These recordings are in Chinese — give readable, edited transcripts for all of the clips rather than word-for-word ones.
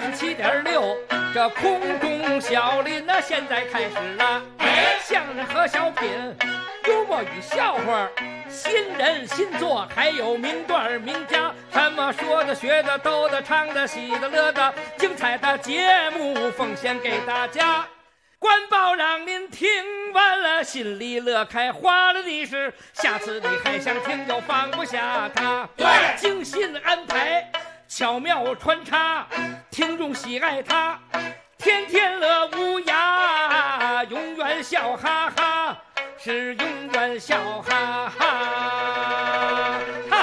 107.6，这空中小林呢，现在开始了。相声和小品，幽默与笑话，新人新作，还有名段名家，什么说的、学的、逗的、唱的、喜的、乐的，精彩的节目奉献给大家。官报让您听完了，心里乐开花了的是，下次你还想听就放不下它。对，精心安排，巧妙穿插，听众喜爱它，天天乐无涯，永远笑哈哈，是永远笑哈哈。哈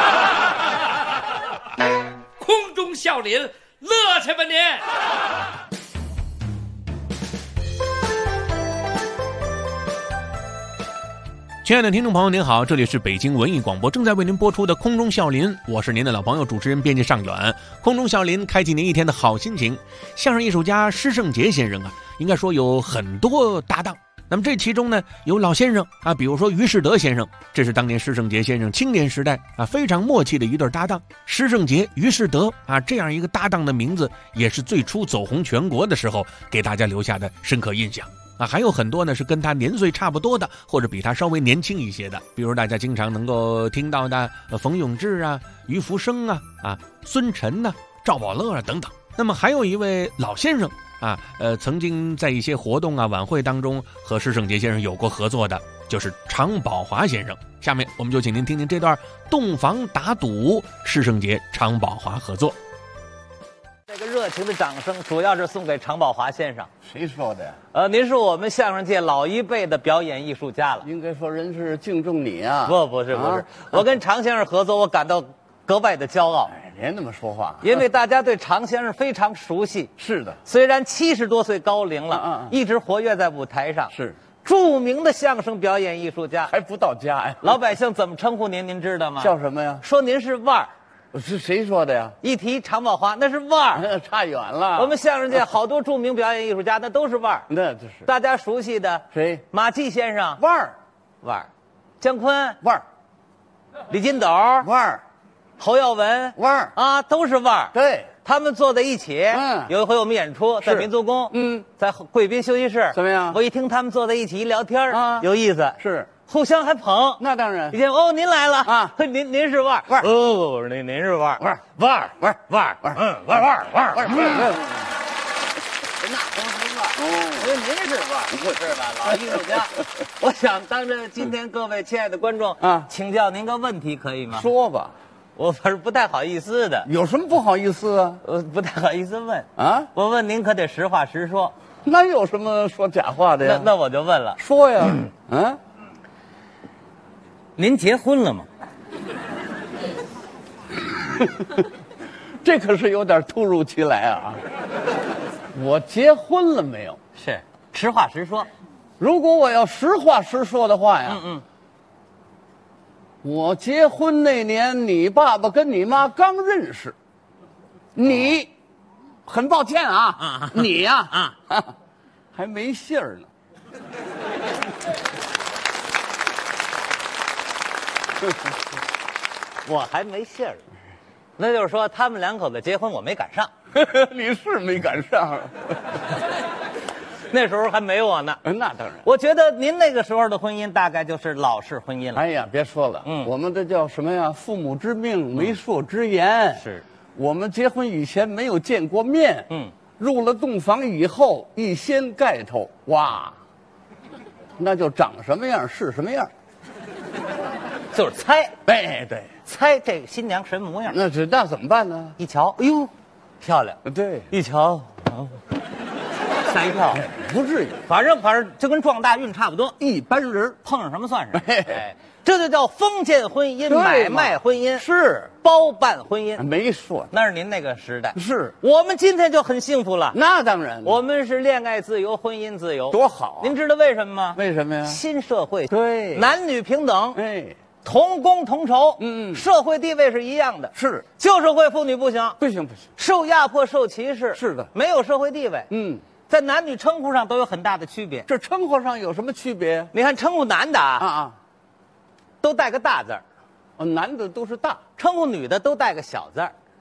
哈，空中笑林，乐去吧您！ 亲爱的听众朋友您好，这里是北京文艺广播正在为您播出的空中笑林，我是您的老朋友主持人编辑尚远。空中笑林开启您一天的好心情。相声艺术家施圣杰先生啊，应该说有很多搭档，那么这其中呢有老先生啊，比如说于士德先生，这是当年施圣杰先生青年时代啊非常默契的一对搭档。施圣杰、于士德啊这样一个搭档的名字，也是最初走红全国的时候给大家留下的深刻印象。还有很多呢是跟他年岁差不多的，或者比他稍微年轻一些的，比如大家经常能够听到的冯永志啊、于福生啊、孙晨啊、赵宝乐啊等等。那么还有一位老先生啊，曾经在一些活动啊、晚会当中和施圣杰先生有过合作的，就是常宝华先生。下面我们就请您听听这段洞房打赌施圣杰、常宝华合作。 这个热情的掌声主要是送给常宝华先生。 谁说的呀？ 您是我们相声界老一辈的表演艺术家了。 应该说人是敬重你啊。 不是，我跟常先生合作，我感到格外的骄傲。 别那么说话， 因为大家对常先生非常熟悉。 是的， 虽然70多岁高龄了，一直活跃在舞台上， 是著名的相声表演艺术家， 还不到家呀。 老百姓怎么称呼您？您知道吗？ 叫什么呀？ 说您是腕儿。 是谁说的呀？ 一提常宝华，那是腕儿， 差远了。 我们相声界好多著名表演艺术家，那都是腕儿。 那就是大家熟悉的谁？ 马季先生， 腕儿， 姜昆， 腕儿， 李金斗， 腕儿， 侯耀文， 腕儿啊，都是腕儿。 对， 他们坐在一起。有一回我们演出在民族宫，在贵宾休息室， 怎么样？ 我一听他们坐在一起一聊天有意思， 是。 互相还捧， 那当然。 一见您来了啊， 您是腕儿，哦，您是腕儿，腕儿， 腕儿， 那都是腕儿。我说您是腕儿，不是吧，老艺术家。我想当着今天各位亲爱的观众啊， 请教您个问题可以吗？ 说吧， 我反正不太好意思的。 有什么不好意思啊？ 不太好意思问啊。 我问您可得实话实说。 那有什么说假话的呀？ 那我就问了， 说呀， 您结婚了吗？ 这可是有点突如其来啊！我结婚了没有？ 是，实话实说。 如果我要实话实说的话呀，我结婚那年，你爸爸跟你妈刚认识，你，很抱歉啊，你呀，还没信儿呢。 我还没信儿，那就是说他们两口子结婚我没赶上。 你是没赶上， 那时候还没我呢。 那当然。 我觉得您那个时候的婚姻大概就是老式婚姻了。 哎呀，别说了，我们这叫什么呀？父母之命，媒妁之言。 是， 我们结婚以前没有见过面，入了洞房以后一掀盖头，哇，那就长什么样是什么样。 就是猜， 哎，对， 猜这个新娘什么模样。 那怎么办呢？ 一瞧，哎呦，漂亮。 对， 一瞧，吓一跳。 不至于， 反正就跟撞大运差不多， 一般人碰上什么算什么。哎，这就叫封建婚姻、买卖婚姻， 是包办婚姻。 没说， 那是您那个时代。 是我们今天就很幸福了。 那当然， 我们是恋爱自由、婚姻自由， 多好啊！ 您知道为什么吗？ 为什么呀？ 新社会， 对， 男女平等， 哎。 同工同酬，社会地位是一样的。 是， 旧社会妇女不行， 不行， 受压迫、受歧视。 是的， 没有社会地位。在男女称呼上都有很大的区别。 这称呼上有什么区别？ 你看，称呼男的都带个大字儿， 男的都是大， 称呼女的都带个小字儿。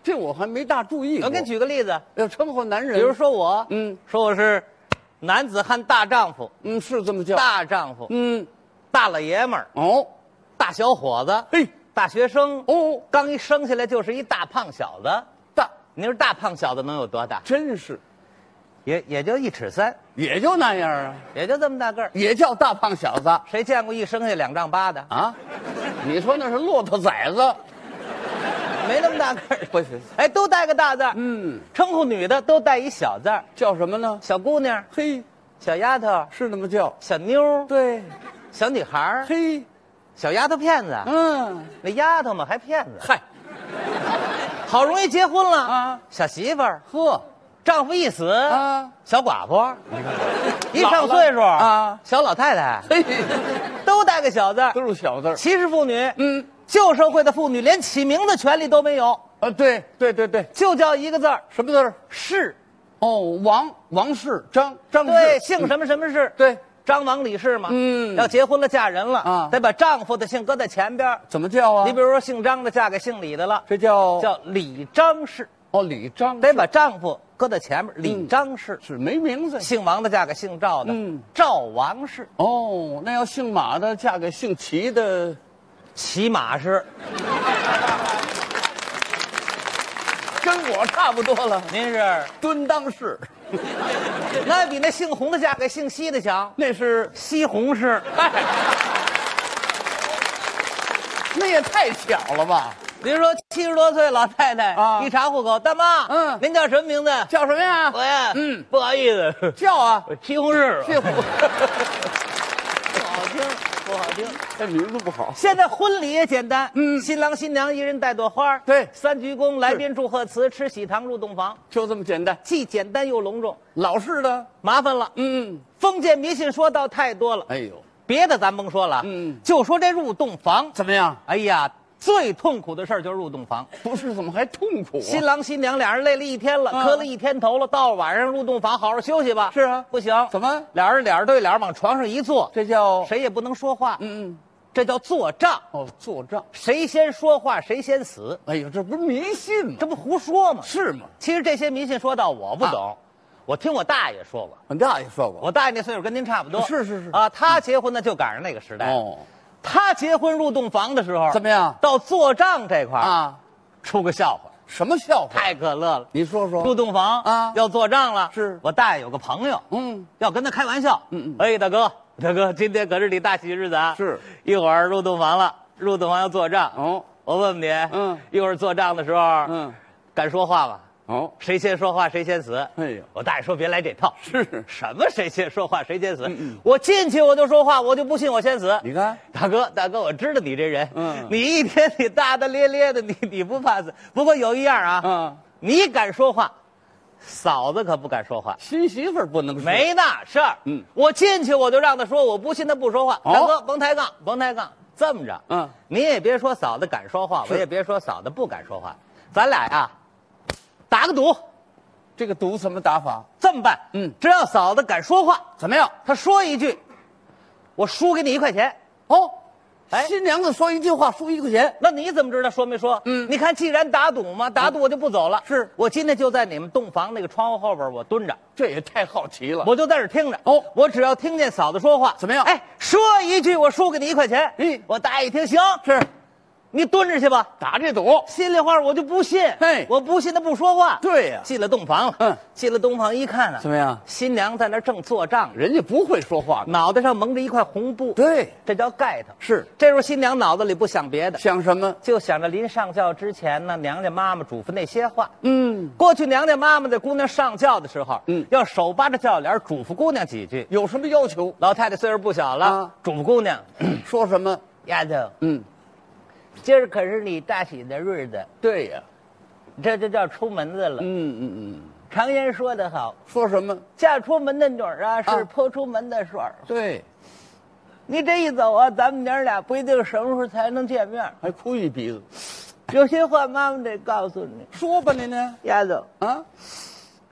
这我还没大注意过。 我给你举个例子， 要称呼男人， 比如说我，说我是男子汉大丈夫， 是这么叫。 大丈夫，大老爷们儿， 哦， 大小伙子， 嘿， 大学生， 哦， 刚一生下来就是一大胖小子。 大， 你说大胖小子能有多大？ 真是， 也就1尺3， 也就那样啊， 也就这么大个儿。 也叫大胖小子谁见过一生下2丈8的？ 啊？你说那是骆驼崽子？ 没那么大个儿。 不是， 哎，都带个大字儿。称呼女的都带一小字儿， 叫什么呢？ 小姑娘、 嘿， 小丫头、 是那么叫。 小妞儿、 对， 小女孩儿、 嘿， 小丫头片子。那丫头嘛还骗子， 嗨， 好容易结婚了啊， 小媳妇儿， 呵， 丈夫一死啊， 小寡妇，一上岁数啊， 小老太太， 嘿， 都带个小字儿。 都是小字儿。 歧视妇女，旧社会的妇女连起名的权利都没有， 对对对对， 就叫一个字儿什么字儿？ 氏。 哦，王氏，张氏， 对，姓什么什么氏。 对， 张王李氏嘛。 嗯要结婚了嫁人了啊得把丈夫的姓搁在前边儿。 怎么叫啊？ 你比如说姓张的嫁给姓李的了， 这叫李张氏， 哦，李张得把丈夫搁在前面，李张氏。 是没名字。 姓王的嫁给姓赵的，赵王氏。 哦，那要姓马的嫁给姓齐的， 骑马氏。 跟我差不多了。 您是蹲裆氏， 那比那姓洪的嫁给姓西的强， 那是， 西红柿。 那也太巧了吧？ 比如说70多岁老太太啊一查户口，大妈，您叫什么名字？ 叫什么呀？ 我呀，不好意思， 叫啊， 西红柿。 这不好听，不好听。 这名字不好。 现在婚礼也简单，新郎新娘一人带朵花， 对 3鞠躬，来宾祝贺词，吃喜糖，入洞房， 就这么简单。 既简单又隆重。 老式的， 麻烦了，封建迷信说道太多了。 哎呦， 别的咱甭说了，就说这入洞房怎么样？ 哎呀，最痛苦的事儿就是入洞房。 不是，怎么还痛苦啊？ 新郎新娘俩人累了一天了，磕了一天头了，到晚上入洞房好好休息吧。 是啊不行， 怎么？ 俩人脸对脸往床上一坐， 这叫谁也不能说话。这叫做账。 哦，做账。 谁先说话谁先死。 哎呦，这不是迷信吗？ 这不胡说吗？ 是吗？ 其实这些迷信说道我不懂，我听我大爷说过。 我大爷说过， 我大爷那岁数跟您差不多。 是啊，他结婚呢就赶上那个时代。 哦， 他结婚入洞房的时候怎么样？ 到做账这块啊， 出个笑话。 什么笑话？ 太可乐了！ 你说说。 入洞房啊要做账了。 是我大爷有个朋友，要跟他开玩笑。哎，大哥，今天可是你大喜日子啊！ 是， 一会儿入洞房了，入洞房要做账。 哦， 我问问你，一会儿做账的时候，敢说话吗？ 哦， 谁先说话谁先死。 哎呦， 我大爷说别来这套。 是什么谁先说话谁先死？我进去我就说话，我就不信我先死。 你看， 大哥，我知道你这人，你一天你大大咧咧的，你不怕死。不过有一样啊，你敢说话，嫂子可不敢说话。 新媳妇儿不能说。 没那事儿。我进去我就让他说，我不信他不说话。大哥，甭抬杠，甭抬杠。这么着，你也别说嫂子敢说话，我也别说嫂子不敢说话，咱俩呀，打个赌。 这个赌怎么打法？ 这么办，只要嫂子敢说话， 怎么样？ 她说一句，我输给你1块钱。 哦， 哎， 新娘子说一句话输1块钱， 那你怎么知道说没说？你看，既然打赌嘛，打赌我就不走了。 是我今天就在你们洞房那个窗户后边，我蹲着， 这也太好奇了。 我就在这儿听着。 哦， 我只要听见嫂子说话， 怎么样？ 哎，说一句我输给你1块钱。我大爷一听行， 是， 你蹲着去吧， 打这赌。 心里话我就不信， 嘿， 我不信他不说话。 对呀， 进了洞房了，进了洞房一看呢， 怎么样？ 新娘在那正做账， 人家不会说话， 脑袋上蒙着一块红布， 对， 这叫盖头。 是， 这时候新娘脑子里不想别的， 想什么？ 就想着临上轿之前呢，娘家妈妈嘱咐那些话。过去娘家妈妈在姑娘上轿的时候，要手扒着轿帘嘱咐姑娘几句。 有什么要求？ 老太太岁数不小了，嘱咐姑娘说什么？ 丫头，今儿可是你大喜的日子。 对呀， 这就叫出门子了。常言说得好， 说什么？ 嫁出门的女儿啊，是泼出门的水儿。 对， 你这一走啊，咱们娘俩不一定什么时候才能见面， 还哭一鼻子。 有些话妈妈得告诉你。 说吧，您呢？ 丫头啊，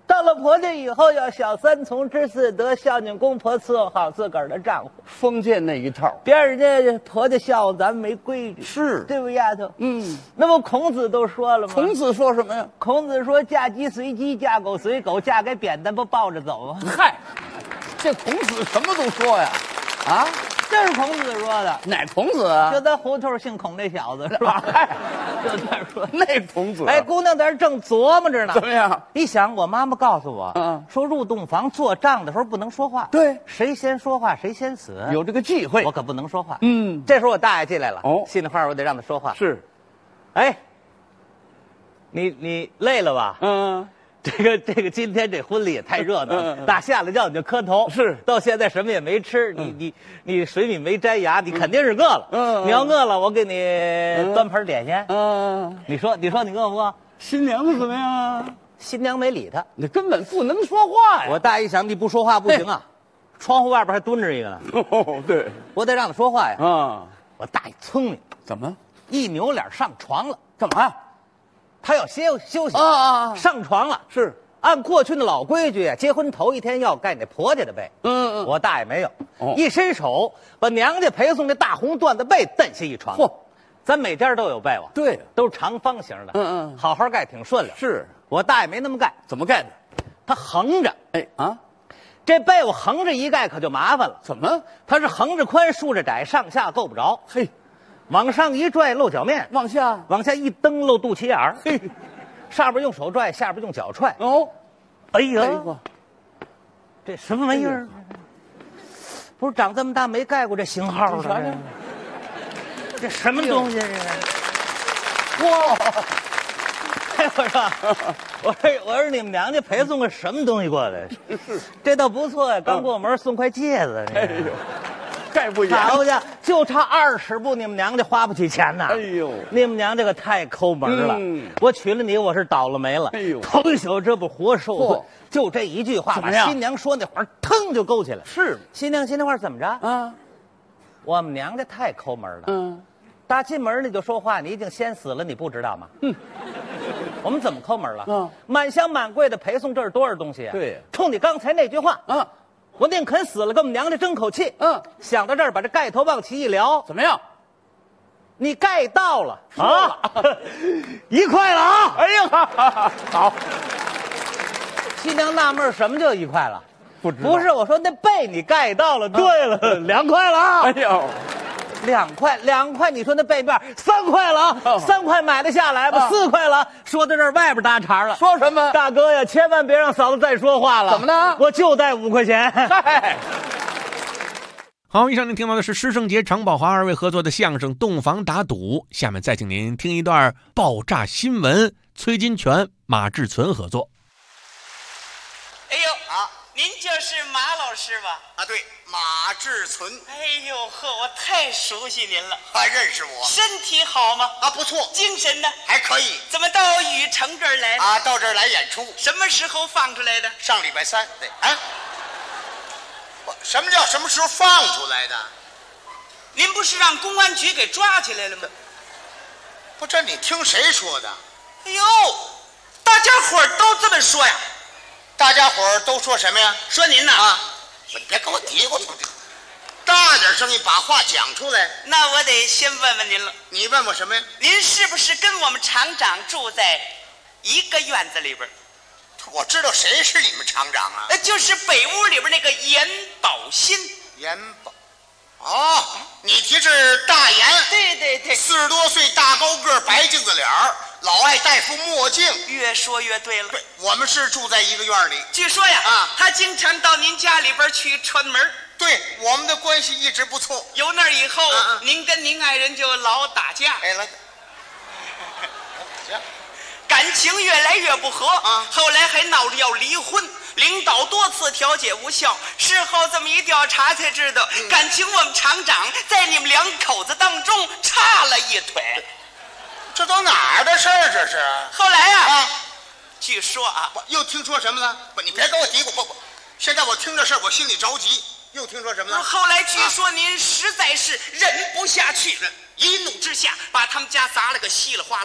到了婆家以后，要孝三从知四德，孝敬公婆，伺候好自个儿的丈夫。 封建那一套， 别人家婆家孝顺咱们没规矩， 是对不丫头？那不孔子都说了吗？ 孔子说什么呀？ 孔子说：“嫁鸡随鸡，嫁狗随狗，嫁给扁担不抱着走啊。” 嗨，这孔子什么都说呀？啊， 这是孔子说的。 哪孔子啊？ 就咱胡同姓孔那小子是吧？就他说那孔子。 哎，姑娘在这正琢磨着呢。 怎么样？ 你想，我妈妈告诉我，说入洞房做账的时候不能说话。 对， 谁先说话谁先死。 有这个忌讳， 我可不能说话。 这时候我大爷进来了。 哦， 心里话我得让他说话。 是。 哎，你累了吧？这个，今天这婚礼也太热闹了。打下了觉你就磕头， 是到现在什么也没吃，你水米没摘牙，你肯定是饿了。你要饿了，我给你端盆点心。你说你饿不饿？ 新娘子怎么样啊？ 新娘没理他， 你根本不能说话呀！ 我大一想，你不说话不行啊，窗户外边还蹲着一个呢。 哦，对， 我得让他说话呀。我大爷聪明， 怎么一扭脸上床了？ 干嘛？ 他要休息上床了。 是按过去的老规矩，结婚头一天要盖那婆家的被。我大爷没有，一伸手把娘家陪送的大红缎子被蹬下一床。嚯，咱每家都有被窝， 对， 都是长方形的。好好盖挺顺溜。 是我大爷没那么盖， 怎么盖的？ 他横着。这被窝横着一盖可就麻烦了。 怎么？ 他是横着宽，竖着窄，上下够不着。 嘿。 往上一拽露脚面， 往下一蹬露肚脐眼儿，上边用手拽，下边用脚踹。哎呀，这什么玩意儿？不是长这么大没盖过这型号的，这什么东西？哇！我说你们娘家陪送个什么东西过来？这倒不错呀，刚过门送块戒指。 哎呦！盖不严， 好家伙，就差20步，你们娘家花不起钱呐！ 哎呦， 你们娘这个太抠门了。我娶了你，我是倒了霉了。 哎呦， 头一宿这不活受罪，就这一句话，把新娘说那会儿腾就勾起来。 是新娘话怎么着？我们娘家太抠门了。打进门你就说话，你已经先死了，你不知道吗？我们怎么抠门了？满箱满柜的陪送，这是多少东西啊？ 对， 冲你刚才那句话。我宁肯死了，跟我们娘家争口气。想到这儿，把这盖头往起一撩， 怎么样？ 你盖到了啊！1块了啊！ 哎呀，好。 新娘纳闷，什么叫1块了？ 不是，我说那被你盖到了。对了，2块了啊！ 哎呦 ，2块，你说那背面3块了啊！3块买得下来吧？4块了。说到这儿，外边搭茬了。 说什么？ 大哥呀，千万别让嫂子再说话了。 怎么呢？ 我就带5块钱。 嗨。 好，以上您听到的是施圣杰、常宝华二位合作的相声《洞房打赌》，下面再请您听一段爆炸新闻，崔金泉、马志存合作。 哎呦您就是马老师吧？ 对，马志存。 哎呦呵，我太熟悉您了。 还认识我？ 身体好吗？ 不错。 精神呢？ 还可以。 怎么到禹城这儿来了？ 到这儿来演出。 什么时候放出来的？ 上礼拜3。对。什么叫什么时候放出来的？ 您不是让公安局给抓起来了吗？ 不，这你听谁说的？ 哎呦，大家伙都这么说呀。 大家伙都说什么呀？ 说您呐。 你别跟我嘀咕，大点声音，把话讲出来。 那我得先问问您了。 你问我什么呀？ 您是不是跟我们厂长住在一个院子里边？ 我知道谁是你们厂长啊？ 就是北屋里边那个严宝新。 严宝。你提是大严？ 对。 40多岁，大高个，白镜子脸儿，老爱戴副墨镜。 越说越对了。 对，我们是住在一个院里。 据说呀，他经常到您家里边去串门。 对，我们的关系一直不错。 由那儿以后，您跟您爱人就老打架。感情越来越不和后来还闹着要离婚，领导多次调解无效，事后这么一调查才知道，感情我们厂长在你们2口子当中插了一腿。 这都哪儿的事儿？这是后来据说又听说什么了？不，你别跟我嘀咕。不，现在我听这事儿，我心里着急。又听说什么了？ 后来据说您实在是忍不下去，一怒之下把他们家砸了个稀里哗啦。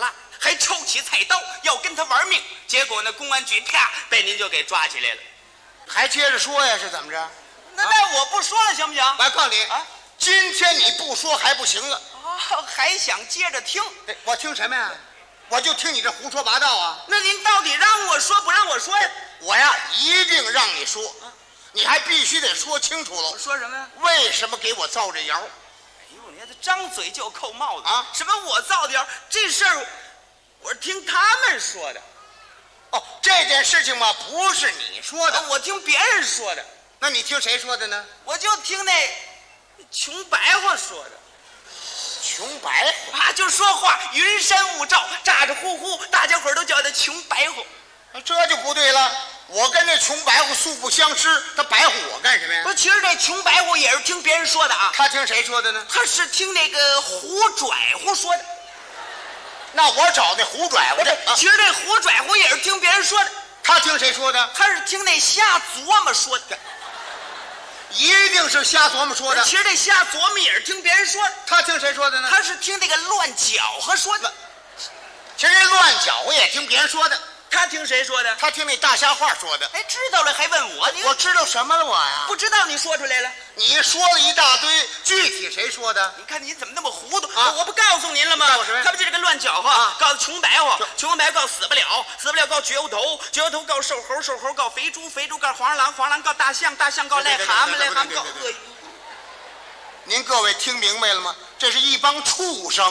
还抽起菜刀要跟他玩命，结果呢，公安局啪被您就给抓起来了。 还接着说呀？是怎么着？ 那我不说了行不行？ 我告诉你啊，今天你不说还不行了。 哦，还想接着听？ 我听什么呀？我就听你这胡说八道啊！ 那您到底让我说不让我说呀？ 我呀，一定让你说，你还必须得说清楚了。 我说什么呀？ 为什么给我造这谣？ 哎呦，你看他张嘴就扣帽子啊！ 什么我造的谣？这事儿我是听他们说的。 哦，这件事情嘛，不是你说的， 我听别人说的。 那你听谁说的呢？ 我就听那穷白话说的。 穷白话啊，就说话云山雾罩，咋咋呼呼，大家伙都叫他穷白话。 这就不对了。我跟这穷白话素不相识，他白话我干什么呀？ 不，其实这穷白话也是听别人说的啊。 他听谁说的呢？ 他是听那个胡拽乎说的。 那我找那胡拽乎去。 其实这胡拽乎也是听别人说的。 他听谁说的？ 他是听那瞎琢磨说的。 一定是瞎琢磨说的。 其实这瞎琢磨也是听别人说的。 他听谁说的呢？ 他是听那个乱搅和说的。 其实乱搅和也听别人说的。 他听谁说的？ 他听那大瞎话说的。 哎，知道了还问我？ 我知道什么了我呀？ 不知道你说出来了。 你说了一大堆，具体谁说的？ 你看你怎么那么糊涂啊！ 我不告诉您了吗？ 告诉什么？ 他不就这个乱搅和啊？告诉穷白话，穷白告死不了，死不了告绝无头，绝无头告瘦猴，瘦猴告肥猪，肥猪告黄狼，黄狼告大象，大象告癞蛤蟆，癞蛤蟆告鳄鱼。 您各位听明白了吗？这是一帮畜生。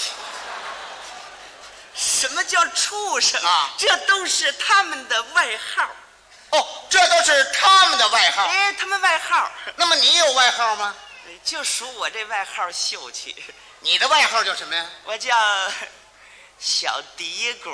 什么叫畜生啊？ 这都是他们的外号。 哦，这都是他们的外号。 哎，他们外号。 那么你有外号吗？ 就属我这外号秀气。 你的外号叫什么呀？ 我叫小嘀咕。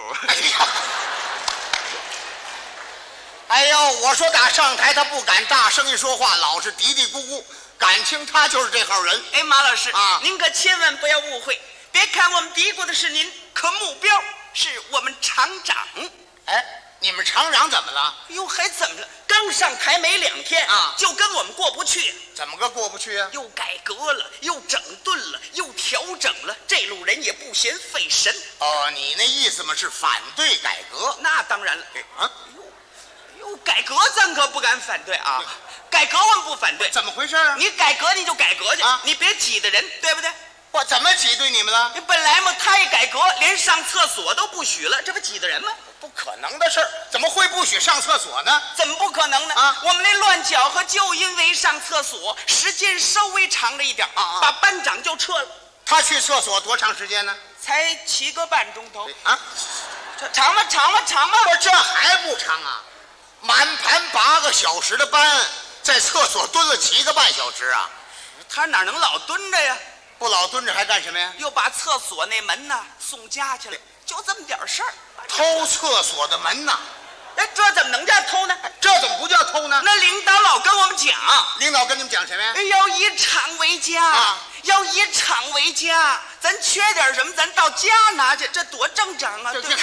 哎呦，我说打上台他不敢大声一说话，老是嘀嘀咕咕，感情他就是这号人。 哎，马老师啊， 您可千万不要误会，别看我们嘀咕的是您，可目标是我们厂长。 哎，你们厂长怎么了？ 哟，还怎么了？刚上台没2天啊， 就跟我们过不去。 怎么个过不去啊？ 又改革了，又整顿了，又调整了，这路人也不嫌费神。 哦，你那意思嘛是反对改革？ 那当然了。 啊， 哟，改革咱可不敢反对啊，改革我们不反对。 怎么回事啊？ 你改革你就改革去啊， 你别挤兑人，对不对？ 我怎么挤兑你们了？ 你本来嘛，他一改革，连上厕所都不许了，这不挤兑人吗？ 不可能的事儿，怎么会不许上厕所呢？ 怎么不可能呢？ 啊， 我们那乱搅和就因为上厕所时间稍微长了一点啊， 把班长就撤了。 他去厕所多长时间呢？ 才7个半钟头啊， 长吗？长吗？长吗？ 不是，这还不长啊！满盘8个小时的班，在厕所蹲了7个半小时啊！ 他哪能老蹲着呀？ 不老蹲着还干什么呀？ 又把厕所那门呢送家去了，就这么点事儿。 偷厕所的门呐！ 哎，这怎么能叫偷呢？ 这怎么不叫偷呢？ 那领导老跟我们讲， 领导跟你们讲什么呀？ 要以厂为家啊， 要以厂为家。咱缺点什么，咱到家拿去，这多正常啊，对不对？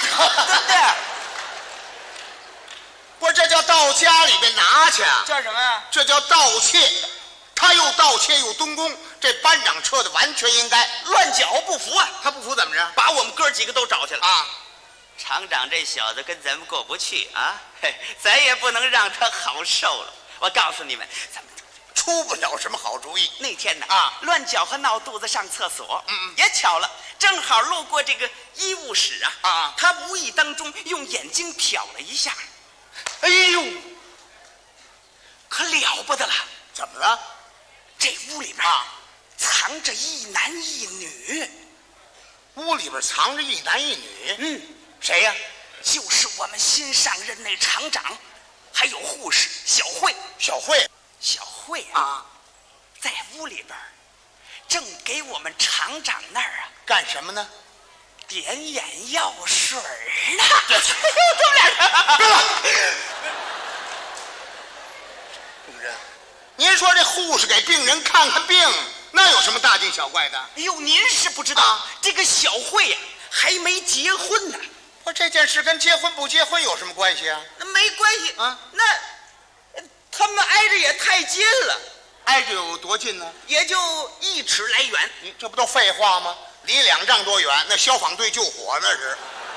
不是，这叫到家里边拿去啊？ 叫什么呀？ 这叫盗窃。他又盗窃又蹲工，这班长撤的完全应该。 乱搅和不服啊！ 他不服怎么着？ 把我们哥几个都找去了啊！ 厂长这小子跟咱们过不去啊，嘿，咱也不能让他好受了。我告诉你们，咱们出不了什么好主意。 那天呢啊， 乱搅和闹肚子上厕所，也巧了，正好路过这个医务室啊，他无意当中用眼睛瞟了一下，哎呦，可了不得了！ 怎么了？ 这屋里边啊，藏着一男一女。 屋里边藏着一男一女。谁呀？ 就是我们新上任那厂长，还有护士小慧。小慧啊，在屋里边正给我们厂长那儿啊干什么呢？ 点眼药水呢。 他们俩人。病人，您说这护士给病人看看病，那有什么大惊小怪的？ 哎呦，您是不知道，这个小慧呀还没结婚呢。 不，这件事跟结婚不结婚有什么关系啊？ 那没关系啊， 那他们挨着也太近了。 挨着有多近呢？ 也就1尺来远。 你这不都废话吗？离2丈多远，那消防队救火那是。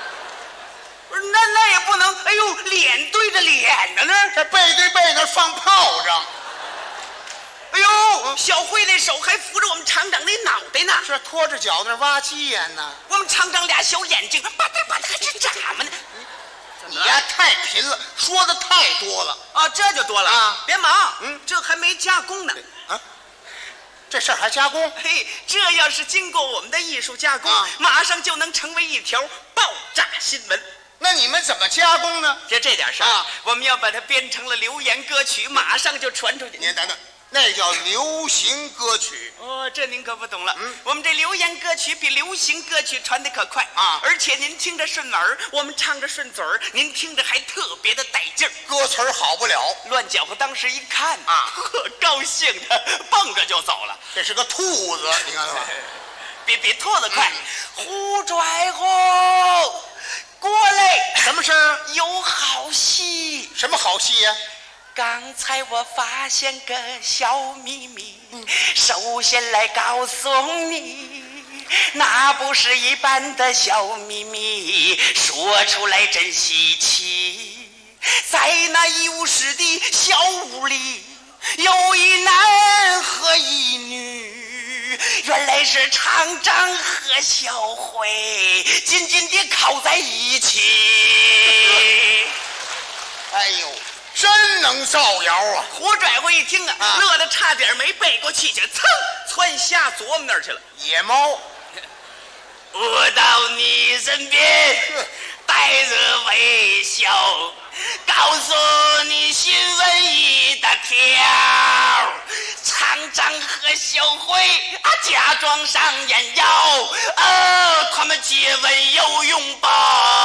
不是，那也不能，哎呦，脸对着脸呢， 这背对背那放炮仗。 哎呦，小慧那手还扶着我们厂长那脑袋呢， 这拖着脚那挖鸡眼呢。 我们厂长俩小眼睛吧嗒吧嗒还直眨嘛呢。 你呀太贫了，说的太多了啊，这就多了啊！ 别忙，这还没加工呢。 啊，这事儿还加工？ 嘿，这要是经过我们的艺术加工，马上就能成为一条爆炸新闻。 那你们怎么加工呢？ 就这点事儿啊，我们要把它编成了流言歌曲，马上就传出去。 您等等。那叫流行歌曲哦，这您可不懂了。我们这流言歌曲比流行歌曲传得可快啊！ 而且您听着顺耳，我们唱着顺嘴儿，您听着还特别的带劲儿。 歌词儿好不了， 乱搅和。当时一看啊，高兴的蹦着就走了。 这是个兔子，你看看， 比兔子快。胡拽呼，过来！ 什么事儿？ 有好戏。 什么好戏呀？ 刚才我发现个小秘密，首先来告诉你，那不是一般的小秘密，说出来真稀奇。在那医务室的小屋里，有一男和一女，原来是厂长和小慧紧紧地靠在一起。 哎呦，真能造谣啊！ 胡拽呼一听啊，乐得差点没背过气去，噌窜下琢磨那儿去了。 野猫， 我到你身边，带着微笑，告诉你新闻一大条。厂长和小慧假装上眼药，他们接吻又拥抱。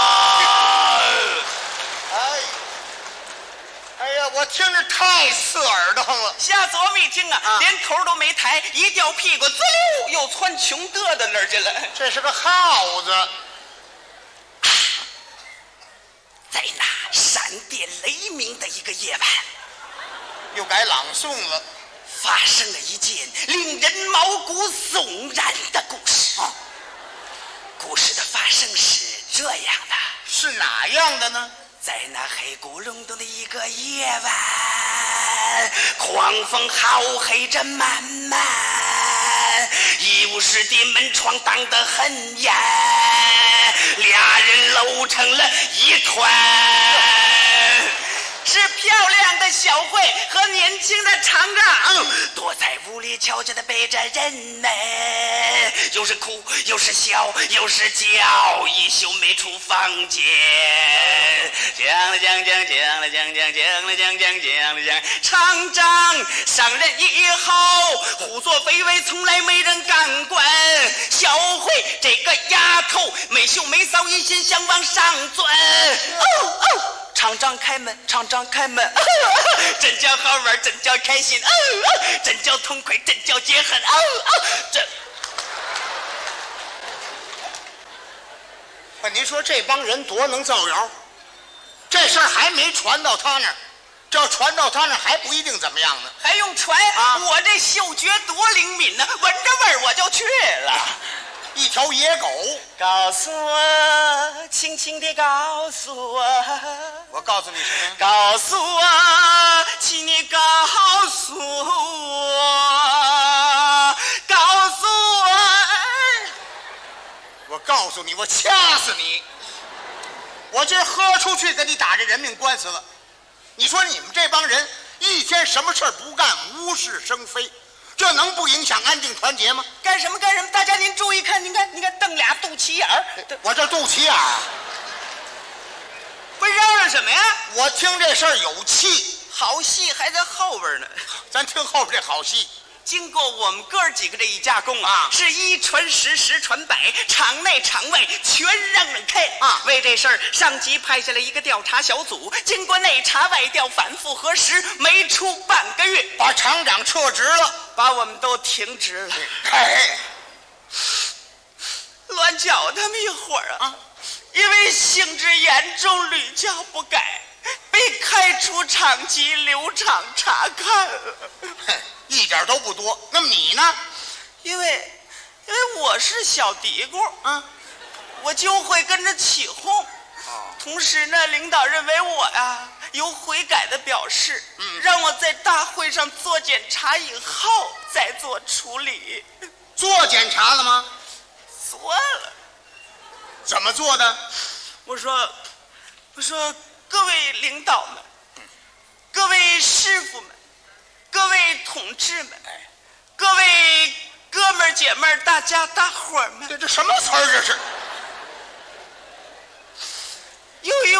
哎呀，我听着太刺耳朵了。 下琢磨一听啊，连头都没抬，一掉屁股，滋溜又窜穷嘚的那儿去了。 这是个耗子。 在那闪电雷鸣的一个夜晚， 又改朗诵了， 发生了一件令人毛骨悚然的故事。故事的发生是这样的， 是哪样的呢？ 在那黑咕隆咚的一个夜晚，狂风浩黑着漫漫，医务室的门窗挡得很严，俩人搂成了一团。是漂亮的小慧和年轻的厂长，躲在屋里悄悄地背着人们，又是哭又是笑又是叫，一宿没出房间。讲了讲讲，讲了讲讲，讲了讲讲，讲了讲。厂长上任以后，胡作非为，从来没人敢管。小慧这个丫头，没羞没臊，一心想往上钻。厂长开门，厂长开门，真叫好玩，真叫开心，真叫痛快，真叫解恨，这。 您说这帮人多能造谣？这事儿还没传到他那儿，这要传到他那儿还不一定怎么样呢。 还用传啊？我这嗅觉多灵敏呢，闻着味儿我就去了。 一条野狗， 告诉我，轻轻地告诉我， 我告诉你什么呀？ 告诉我，请你告诉我，告诉我， 我告诉你，我掐死你！我今儿喝出去跟你打这人命官司了。你说你们这帮人一天什么事儿不干，无事生非，这能不影响安定团结吗？ 干什么干什么？大家您注意看，您看瞪俩肚脐眼儿。 我这肚脐眼儿， 不是嚷嚷什么呀？ 我听这事儿有气， 好戏还在后边呢。 咱听后边这好戏。 经过我们哥几个这一加工啊，是一传十，十传百，场内场外全让人开啊。为这事儿，上级派下来一个调查小组，经过内查外调，反复核实，没出半个月， 把厂长撤职了， 把我们都停职了。 哎， 乱搅他们一会儿啊，因为性质严重，屡教不改，被开除厂级，留厂查看了。 一点都不多。那么你呢？ 因为我是小嘀咕啊，我就会跟着起哄。 同时呢，领导认为我呀有悔改的表示，让我在大会上做检查以后再做处理。 做检查了吗？ 做了。 怎么做的？ 我说各位领导们，各位师傅们，各位同志们，各位哥们儿姐们儿，大伙儿们， 这什么词儿这是？ 由于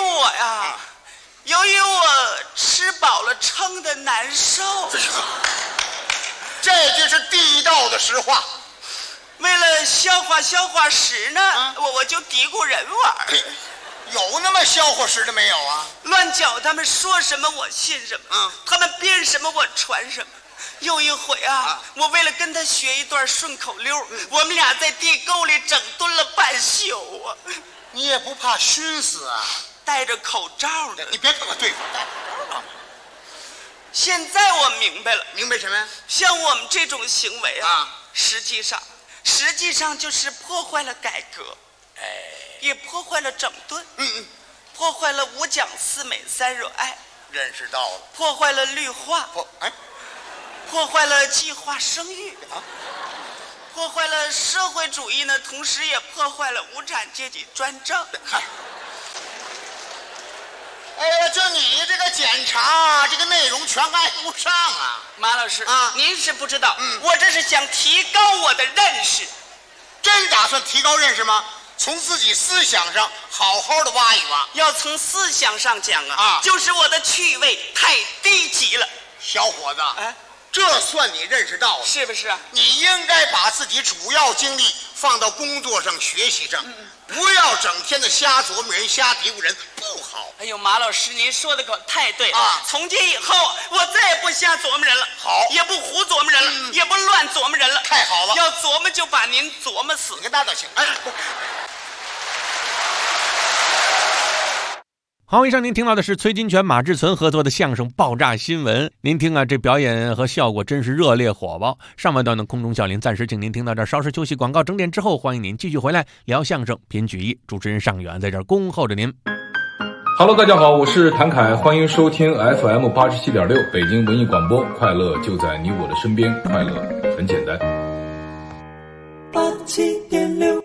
我吃饱了撑的难受， 这就是地道的实话。 为了消化食呢，我就嘀咕人玩儿。 有那么消化食的没有啊？ 乱搅他们说什么我信什么，他们编什么我传什么。有一回我为了跟他学一段顺口溜，我们俩在地沟里整蹲了半宿啊。 你也不怕熏死啊？ 戴着口罩的。 你别跟我对付，戴口罩啊！ 现在我明白了。 明白什么呀？ 像我们这种行为实际上就是破坏了改革，也破坏了整顿，破坏了5讲4美3热爱， 认识到了， 破坏了绿化，破坏了计划生育，破坏了社会主义呢，同时也破坏了无产阶级专政。 哎呀，就你这个检查，这个内容全挨不上啊！ 马老师您是不知道，我这是想提高我的认识。 真打算提高认识吗？从自己思想上好好的挖一挖。 要从思想上讲就是我的趣味太低级了。 小伙子，这算你认识到了， 是不是？ 你应该把自己主要精力放到工作上、学习上，不要整天的瞎琢磨人、瞎嘀咕人，不好。 哎呦，马老师，您说的可太对了从今以后，我再也不瞎琢磨人了， 好， 也不胡琢磨人了，也不乱琢磨人了。 太好了， 要琢磨就把您琢磨死。 那倒行。 好，以上您听到的是崔金泉、马志存合作的相声《爆炸新闻》。您听这表演和效果真是热烈火爆。上半段的空中笑林暂时请您听到这儿，稍事休息，广告整点之后，欢迎您继续回来聊相声、品曲艺。主持人尚远在这儿恭候着您。 Hello， 大家好，我是谭凯，欢迎收听 FM 87.6北京文艺广播，快乐就在你我的身边，快乐很简单。 87.6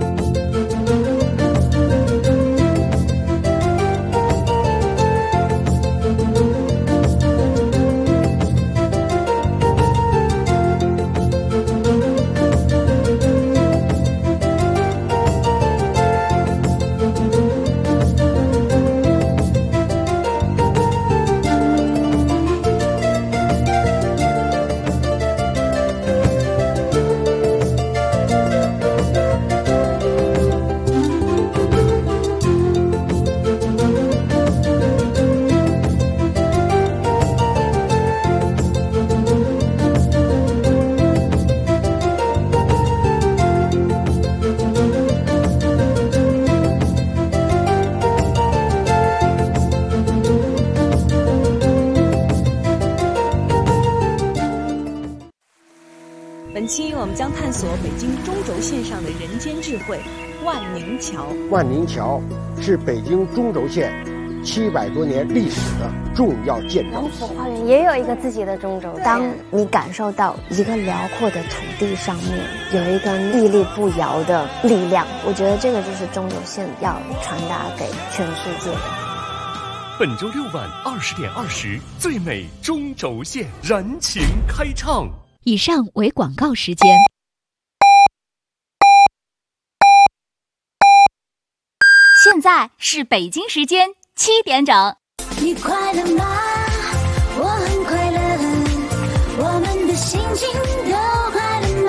本期我们将探索北京中轴线上的人间智慧——万宁桥。 万宁桥是北京中轴线700多年历史的重要建筑。 龙府花园也有一个自己的中轴线。当你感受到一个辽阔的土地上面有一根屹立不摇的力量，我觉得这个就是中轴线要传达给全世界的。 本周6晚20点20，最美中轴线燃情开唱。 以上为广告时间。现在是北京时间7点整。 你快乐吗？我很快乐，我们的心情都快乐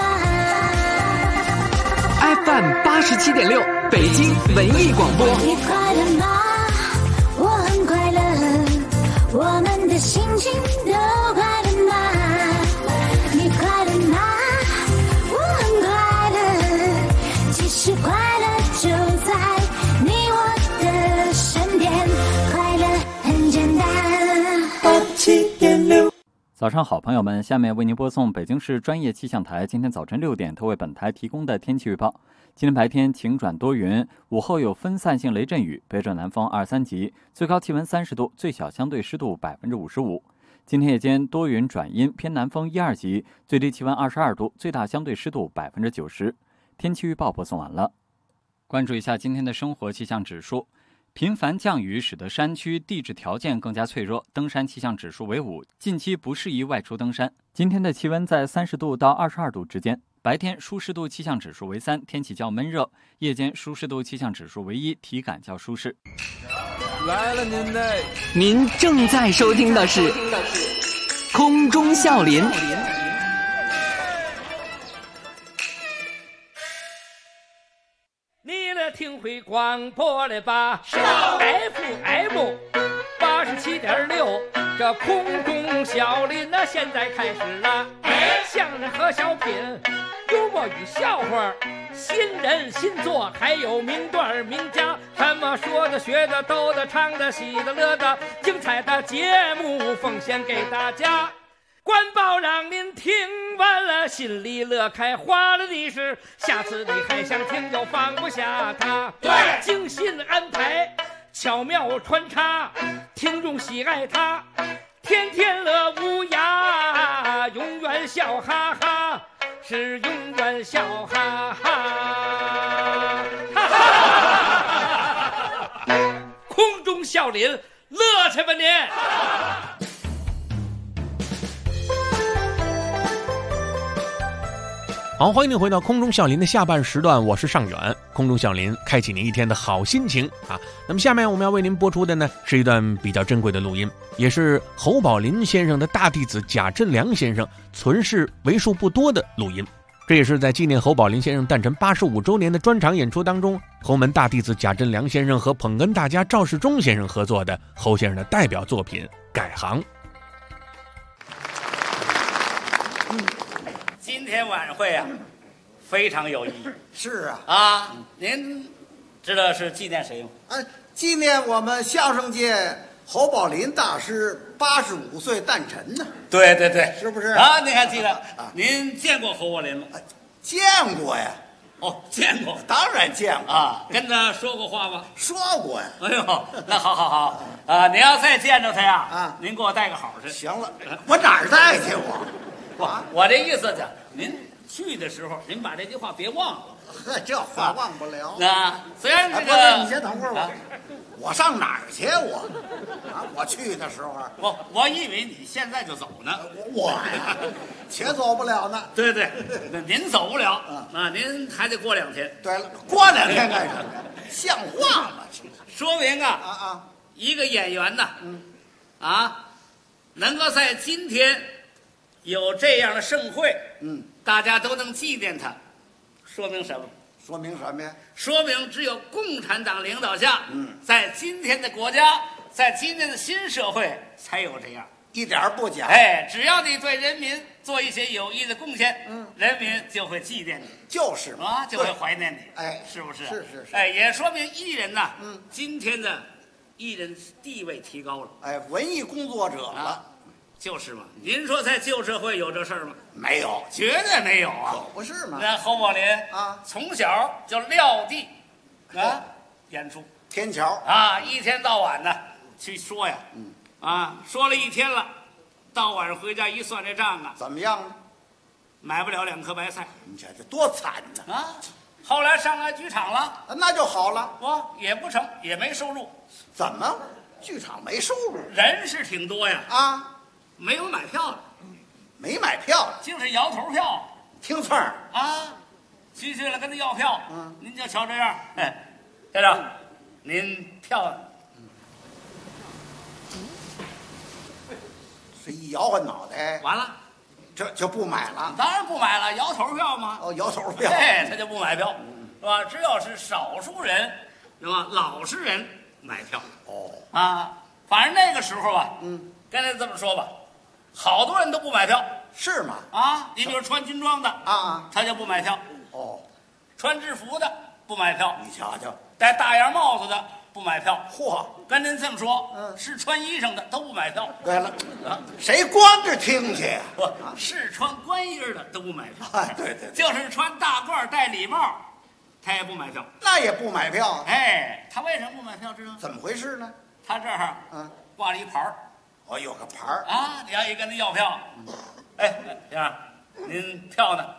吗？ FM 87.6，北京文艺广播。 你快乐吗？我很快乐，我们的心情都快乐吗？你快乐吗？我很快乐，其实快乐就在你我的身边，快乐很简单。 87.6， 早上好，朋友们，下面为您播送北京市专业气象台今天早晨6点特为本台提供的天气预报。今天白天晴转多云，午后有分散性雷阵雨，北转南风2、3级，最高气温30度，最小相对湿度55%。今天夜间多云转阴，偏南风1、2级，最低气温22度，最大相对湿度90%。天气预报播送完了。关注一下今天的生活气象指数。频繁降雨使得山区地质条件更加脆弱，登山气象指数为5，近期不适宜外出登山。今天的气温在30度到22度之间，白天舒适度气象指数为3，天气较闷热；夜间舒适度气象指数为1，体感较舒适。 来了您正在收听的是空中笑林。 听会广播了吧？FM 87.6，这空中小林现在开始了。相声和小品，幽默与笑话，新人新作，还有名段名家，什么说的、学的、逗的、唱的、喜的、乐的，精彩的节目奉献给大家。官报让您听完了心里乐开花了的是，下次你还想听就放不下它。对，精心安排，巧妙穿插，听众喜爱它，天天乐无涯，永远笑哈哈，是永远笑哈哈。空中笑林，乐去吧您！ 好，欢迎您回到空中笑林的下半时段，我是尚远。空中笑林开启您一天的好心情啊！那么下面我们要为您播出的呢，是一段比较珍贵的录音，也是侯宝林先生的大弟子贾振良先生存世为数不多的录音。这也是在纪念侯宝林先生诞辰85周年的专场演出当中，侯门大弟子贾振良先生和捧哏大家赵世忠先生合作的侯先生的代表作品《改行》。 今天晚会啊，非常有意义。 是啊， 您知道是纪念谁吗？ 纪念我们相声界侯宝林大师85岁诞辰呢。 对对对， 是不是啊？您还记得？您见过侯宝林吗？ 见过呀。 哦，见过， 当然见过啊。跟他说过话吗？ 说过呀。 哎呦，那好您要再见着他呀，您给我带个好去。 行了，我哪儿带去我这意思讲，您去的时候，您把这句话别忘了。 呵，这话忘不了。 虽然这个， 你先等会儿我上哪儿去？我去的时候， 我以为你现在就走呢。 我呀，且走不了呢。 对，您走不了您还得过2天。 对了，过2天干什么？像话吗？ 说明一个演员呐，能够在今天有这样的盛会，大家都能纪念他，说明什么？ 说明什么呀？ 说明只有共产党领导下，在今天的国家，在今天的新社会才有这样， 一点不假。 只要你对人民做一些有益的贡献，人民就会纪念你， 就是嘛，就会怀念你，是不是？ 是。 也说明艺人呐，今天的艺人地位提高了， 文艺工作者了。 就是嘛，您说在旧社会有这事儿吗？ 没有， 绝对没有啊！ 可不是吗？ 那侯宝林从小就撂地演出， 天桥一天到晚的去说呀，说了1天了，到晚上回家一算这账怎么样呢？ 买不了2颗白菜， 你瞧这多惨呢！ 后来上了剧场了， 那就好了， 也不成，也没收入。 怎么？剧场没收入？ 人是挺多呀，没有买票的， 没买票， 就是摇头票， 听刺儿去了跟他要票，您就瞧这样，先生，您票， 这一摇晃脑袋， 完了， 这就不买了。 当然不买了，摇头票嘛。 摇头票， 他就不买票，是吧？只要是少数人，是吧？老实人买票。反正那个时候刚才这么说吧。好多人都不买票， 是吗？ 你比如穿军装的他就不买票。穿制服的不买票， 你瞧瞧， 戴大檐帽子的不买票。 嚯， 跟您这么说，是穿衣裳的都不买票。 对了，谁光着听去呀？ 不是穿官衣的都不买票。 对对， 就是穿大褂戴礼帽，他也不买票。 那也不买票。 哎，他为什么不买票？知道怎么回事呢？ 他这儿挂了一牌儿。 哦，有个牌儿啊！你要一跟他要票，哎，先生，您票呢？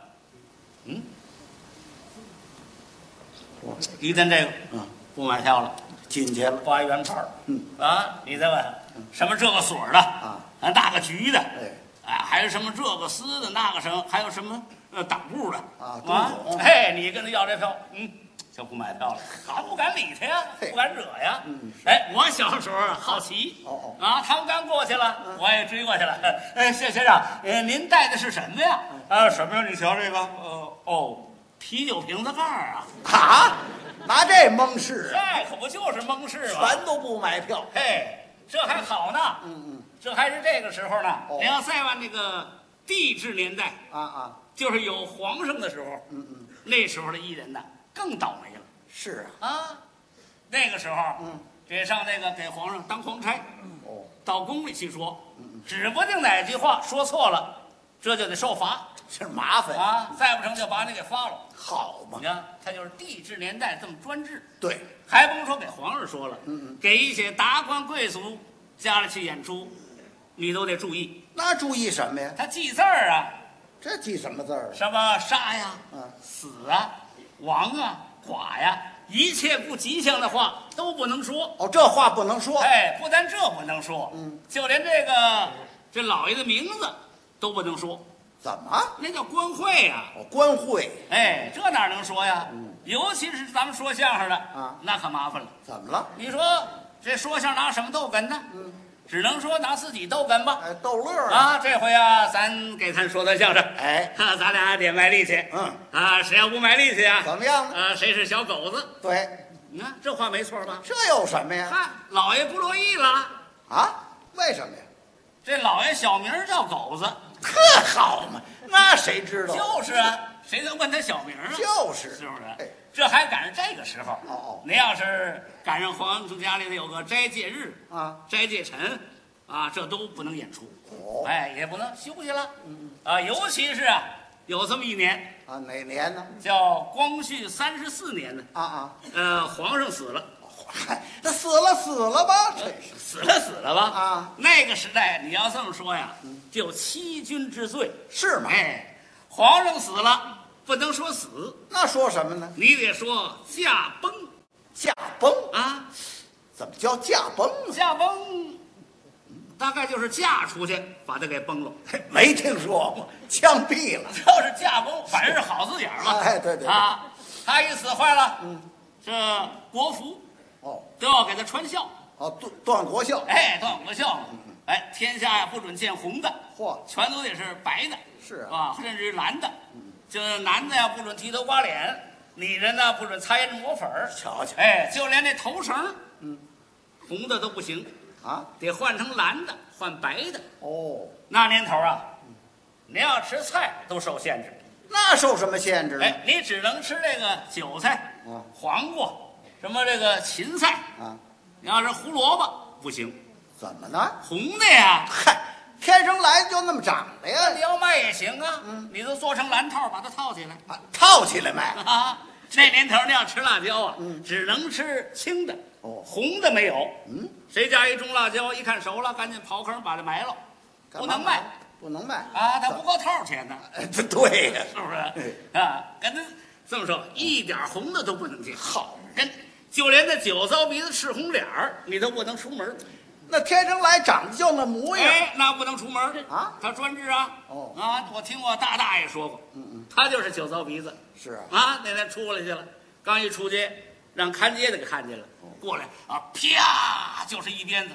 一蹬这个，不买票了， 进去了， 挂一圆牌儿。你再问什么这个所的那个局的，还有什么这个司的那个省，还有什么党部的哎，你跟他要这票，就不买票了，好不敢理他呀，不敢惹呀。哎，我小时候好奇，他们刚过去了，我也追过去了。哎，先生，您带的是什么呀？什么呀？你瞧这个，啤酒瓶子盖儿啊！拿这蒙事？ 哎，可不就是蒙事吗？ 全都不买票。 嘿，这还好呢。这还是这个时候呢。你要再往那个帝制年代就是有皇上的时候，那时候的艺人呢更倒霉了。 是那个时候，得上那个给皇上当皇差，到宫里去说，指不定哪句话说错了，这就得受罚， 是麻烦再不成就把你给发了。 好嘛， 你看，他就是帝制年代这么专制。 对， 还甭说给皇上说了，给一些达官贵族家里去演出，你都得注意。 那注意什么呀？ 他记字儿啊， 这记什么字儿？ 什么杀呀，死啊，亡啊，剐呀，一切不吉祥的话都不能说。 这话不能说。 哎，不但这不能说，就连这老爷的名字都不能说。 怎么？ 那叫官会呀！ 官会。 哎，这哪能说呀？尤其是咱们说相声的那可麻烦了。 怎么了？ 你说这说相声拿什么逗哏呢？只能说拿自己逗哏吧。 逗乐这回咱给他说段相声。咱俩得卖力气。谁要不卖力气啊？ 怎么样？ 谁是小狗子？ 对， 你看这话没错吧？ 这有什么呀？ 老爷不乐意了为什么呀？ 这老爷小名叫狗子。 特好嘛，那谁知道？ 就是谁能问他小名啊？ 就是不是？这还赶上这个时候。您要是赶上皇上家里头有个斋戒日斋戒辰这都不能演出。也不能休息了。尤其是有这么一年哪年呢？ 叫光绪34年呢。皇上死了。 那死了吧？ 死了吧？那个时代你要这么说呀，就欺君之罪。 是吗？ 皇上死了不能说死， 那说什么呢？ 你得说驾崩。 驾崩怎么叫驾崩？ 驾崩大概就是嫁出去把他给崩了。 没听说过，枪毙了。 就是驾崩，反正是好字眼嘛。 对他一死坏了，这国服都要给他穿孝。 断国孝。 断国孝嘛。天下呀不准见红的，全都得是白的。 是甚至蓝的。就男的呀不准剃头刮脸，女人呢不准擦胭脂抹粉。 瞧瞧， 就连那头绳，红的都不行得换成蓝的，换白的。那年头您要吃菜都受限制。 那受什么限制呢？ 你只能吃这个韭菜、黄瓜，什么这个芹菜你要是胡萝卜不行。 怎么呢？ 红的呀， 天生来就那么长的呀。 你要卖也行啊，你都做成蓝套，把它套起来， 套起来卖这年头你要吃辣椒只能吃青的，红的没有。谁家一种辣椒，一看熟了，赶紧刨坑把它埋了，不能卖。它不够套钱呢。 对呀， 是不是？跟他这么说，一点红的都不能进。 好， 就连那酒糟鼻子、赤红脸你都不能出门。 那天生来长得就那模样， 那不能出门他专制我听我大爷说过，他就是酒糟鼻子。 是那天出来去了，刚一出街，让看街的给看见了，过来啪就是一鞭子。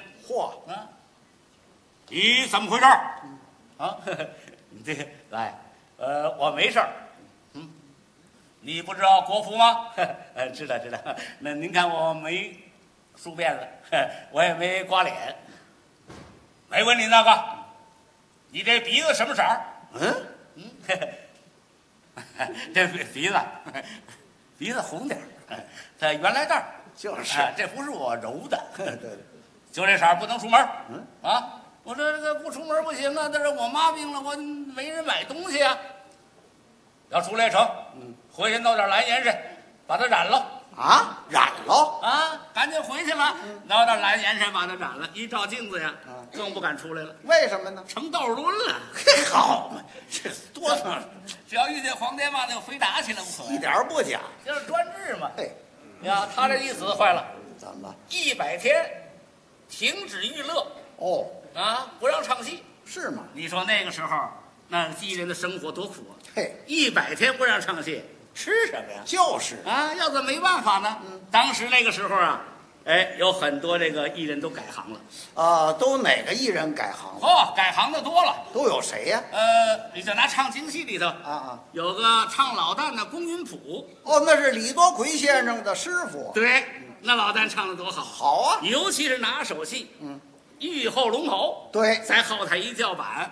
你怎么回事你这来，我没事儿。你不知道国服吗？知道。那您看我没梳辫子，我也没刮脸。没问你那个，你这鼻子什么色儿？这鼻子红点儿，它原来这儿就是这不是我揉的， 对对， 就这色儿不能出门。啊，我这个不出门不行啊，但是我妈病了，我没人买东西啊。要出来成，回去弄点蓝颜色，把它染了。 啊，染了啊，赶紧回去了，弄点蓝颜色把它染了。一照镜子呀，更不敢出来了。 为什么呢？ 成道墩了。 嘿，好嘛，这多多，只要遇见黄爹妈就非打起来不可。 一点不假， 这是专制嘛。 嘿， 呀，他这一死坏了， 怎么了 ？100天停止娱乐。 哦， 啊，不让唱戏， 是吗？ 你说那个时候，那艺人的生活多苦啊！ 嘿 ，100天不让唱戏，吃什么呀？ 就是啊，要怎么没办法呢？当时那个时候啊，哎，有很多这个艺人都改行了。 啊，都哪个艺人改行了？ 哦，改行的多了。 都有谁呀？ 你就拿唱京戏里头有个唱老旦的龚云普。 哦，那是李多奎先生的师傅。 对，那老旦唱的多好。 好啊， 尤其是拿手戏，玉后龙吼， 对， 在后台一叫板，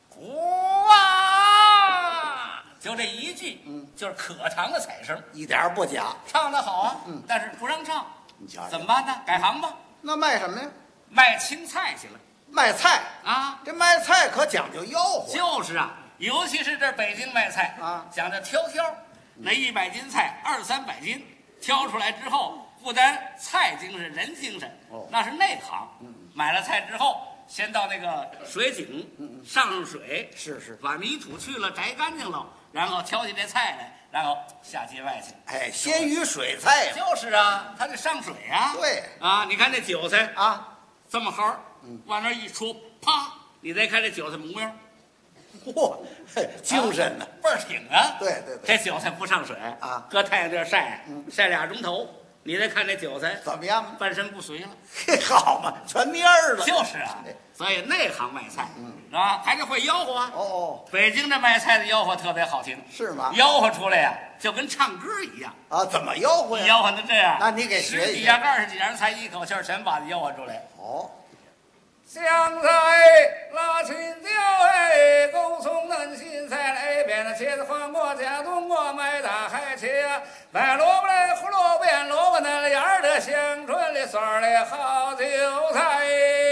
哇，就这一句，就是可长的彩声， 一点不假， 唱得好啊，但是不让唱， 你瞧， 怎么办呢？改行吧。 那卖什么呀？ 卖青菜去了。 卖菜啊， 这卖菜可讲究吆喝。 就是啊，尤其是这北京卖菜啊， 讲究挑，那100斤菜200-300斤，挑出来之后，不单菜精神，人精神，那是内行。买了菜之后，先到那个水井，上水， 是， 把泥土去了，摘干净了，然后挑起这菜来，然后下街外去。 哎，鲜鱼水菜呀。 就是啊，他得上水啊。 对啊，你看这韭菜啊， 这么好，往那一戳，啪！你再看这韭菜模样， 嚯，精神呢， 倍儿挺啊。 对， 这韭菜不上水啊， 搁太阳这晒，晒2钟头。你再看这韭菜怎么样？ 半身不遂了。 嘿，好嘛，全蔫儿了。 就是啊，所以内行卖菜，啊，还得会吆喝啊。 哦， 北京这卖菜的吆喝特别好听， 是吗？ 吆喝出来呀，就跟唱歌一样啊。怎么吆喝呀？ 吆喝成这样， 那你给学 10几样、20几样菜，一口气全把它吆喝出来。 哦。 香菜拉青椒哎，勾葱嫩青菜来边的茄子黄瓜加冬瓜买大海茄，白萝卜来胡萝卜变萝卜那芽儿的香椿的蒜儿的好韭菜。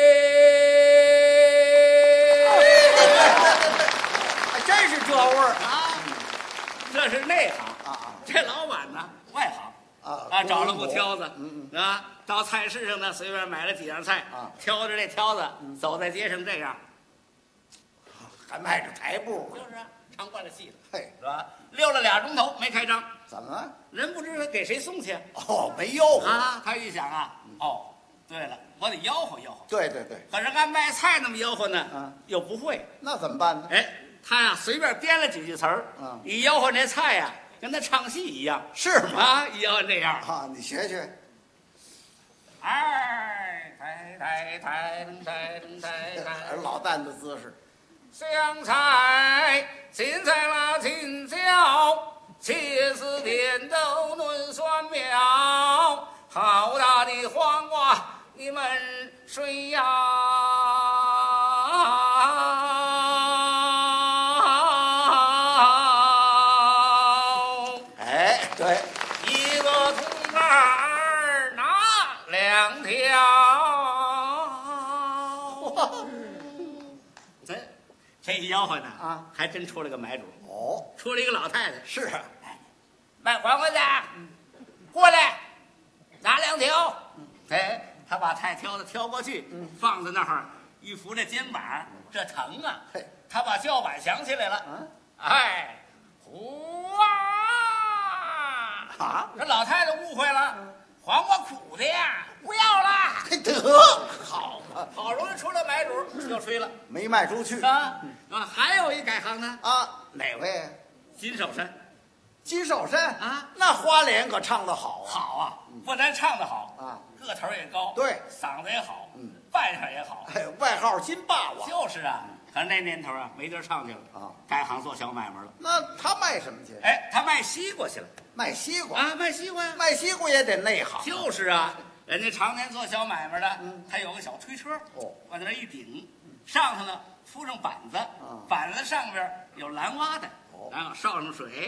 真是这味儿啊！这是内行啊，这老板呢外行。找了部挑子，啊，到菜市上呢，随便买了几样菜，挑着这挑子，走在街上这样， 还迈着台步， 就是啊，唱惯了戏了， 嘿， 是吧？溜了2钟头没开张， 怎么？ 人不知他给谁送去？ 哦，没吆喝啊！他一想啊，哦，对了，我得吆喝吆喝。 对， 可是按卖菜那么吆喝呢，又不会， 那怎么办呢？ 哎，他呀随便编了几句词儿，一吆喝那菜呀。跟他唱戏一样， 是吗？ 啊，一样这样啊，你学学。老旦的姿势。 香菜、芹菜啦，青椒，茄子点豆嫩蒜苗，好大的黄瓜，你们谁呀？ 对， 一个铜杆儿拿2条，这一吆喝呢啊，还真出来个买主哦， 出来一个老太太， 是啊， 卖黄瓜的，过来拿2条，哎，他把菜挑子挑过去，放在那儿，一扶这肩膀，这疼啊，他把叫板响起来了，哎，啊！这老太太误会了，黄瓜苦的呀，不要了。 得好嘛， 好容易出来买主，又吹了， 没卖出去啊！还有一改行呢啊，哪位？ 金寿山， 金寿山啊， 那花脸可唱得好啊！ 好啊，不但唱得好啊， 个头也高， 对， 嗓子也好，扮相也好， 哎，外号金霸王。 就是啊。可是那年头啊，没地儿唱去了啊，改行做小买卖了。 那他卖什么去？ 哎，他卖西瓜去了。 卖西瓜啊，卖西瓜呀， 卖西瓜也得内行。 就是啊，人家常年做小买卖的，他有个小推车，往那一顶，上头呢铺上板子，板子上边有蓝挖的，然后烧上水，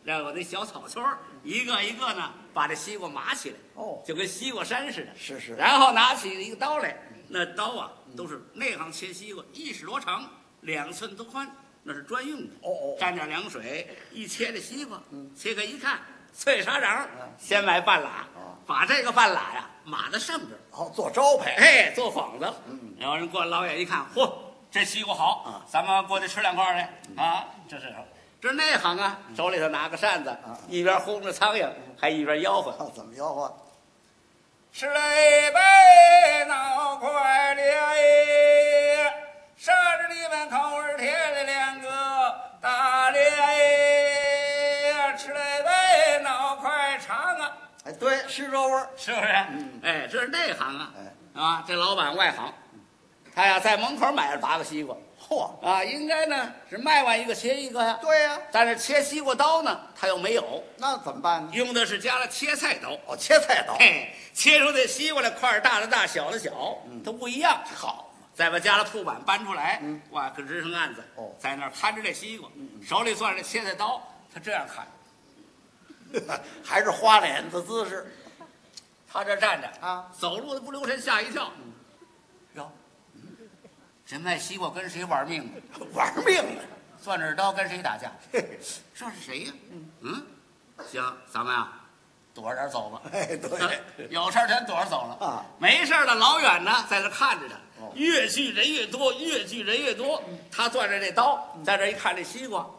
然后那小草圈儿一个一个呢，把这西瓜码起来，就跟西瓜山似的。 是是。 然后拿起一个刀来，那刀啊都是内行切西瓜1尺多长，2寸多宽，那是专用的。沾点凉水，一切这西瓜，切开一看，脆沙瓤，先买半拉，把这个半拉呀码在上边， 做招牌， 哎，做幌子。有人过来，老远一看，嚯，这西瓜好，咱们过去吃2块来啊！这内行啊，手里头拿个扇子，一边轰着苍蝇，还一边吆喝。 怎么吆喝？ 吃了一杯闹快了耶，杀着你们口味甜了2个大咧耶，吃了一杯闹快长啊！ 哎，对，是这味儿， 是不是？哎，这是内行啊，啊，这老板外行，他呀在门口买了8个西瓜。啊，应该呢是卖完一个切一个呀。 对呀， 但是切西瓜刀呢，他又没有， 那怎么办呢？ 用的是加了切菜刀。 切菜刀， 嘿，切出的西瓜来，块大的大，小的小，它不一样。 好嘛， 再把加了铺板搬出来，哇，可支上案子，在那儿看着这西瓜，手里攥着切菜刀，他这样看， 还是花脸子姿势。 他这站着啊，走路的不留神，吓一跳。哟。这卖西瓜跟谁玩命呢？ 玩命呢！ 攥着刀跟谁打架？这是谁呀？行，咱们啊，躲着点走吧。 哎，对， 有事咱躲着走了啊。没事的，老远呢，在这看着他。越聚人越多，越聚人越多。他攥着这刀，在这一看这西瓜，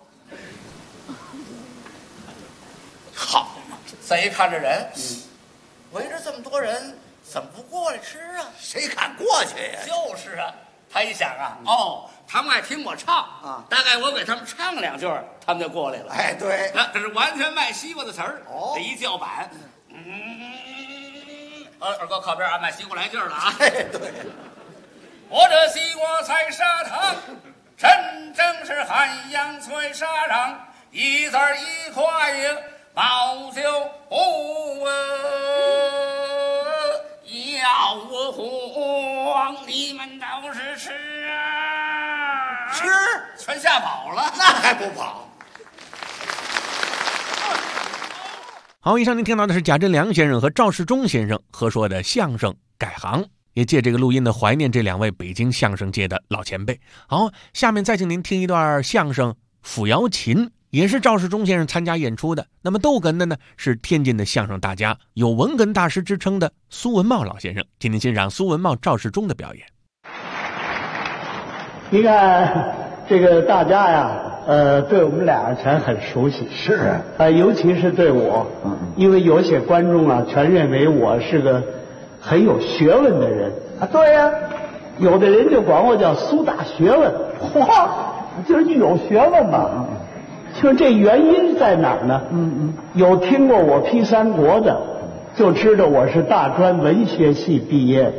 好嘛！再一看这人，围着这么多人，怎么不过来吃啊？ 谁敢过去呀？ 就是啊。他一想啊，他们爱听我唱啊，大概我给他们唱2句，他们就过来了。 哎，对， 这是完全卖西瓜的词儿。这一叫板，二哥靠边啊，卖西瓜来劲儿了啊。 哎，对， 我这西瓜菜砂糖，真正是汉阳脆砂瓤，一字一块毛就要我慌，你们倒是吃啊！ 吃， 全吓跑了， 那还不跑？ 好，以上您听到的是贾振良先生和赵世忠先生合说的相声改行，也借这个录音呢怀念这2位北京相声界的老前辈。好，下面再请您听一段相声《抚瑶琴》，也是赵世忠先生参加演出的。那么逗哏的呢是天津的相声大家，有文哏大师之称的苏文茂老先生，请您欣赏苏文茂、赵世忠的表演。 你看这个大家呀，对我们俩全很熟悉， 是尤其是对我，因为有些观众啊，全认为我是个很有学问的人啊。对呀，有的人就管我叫苏大学问，就是有学问嘛。就这原因在哪儿呢？有听过我批三国的，就知道我是大专文学系毕业。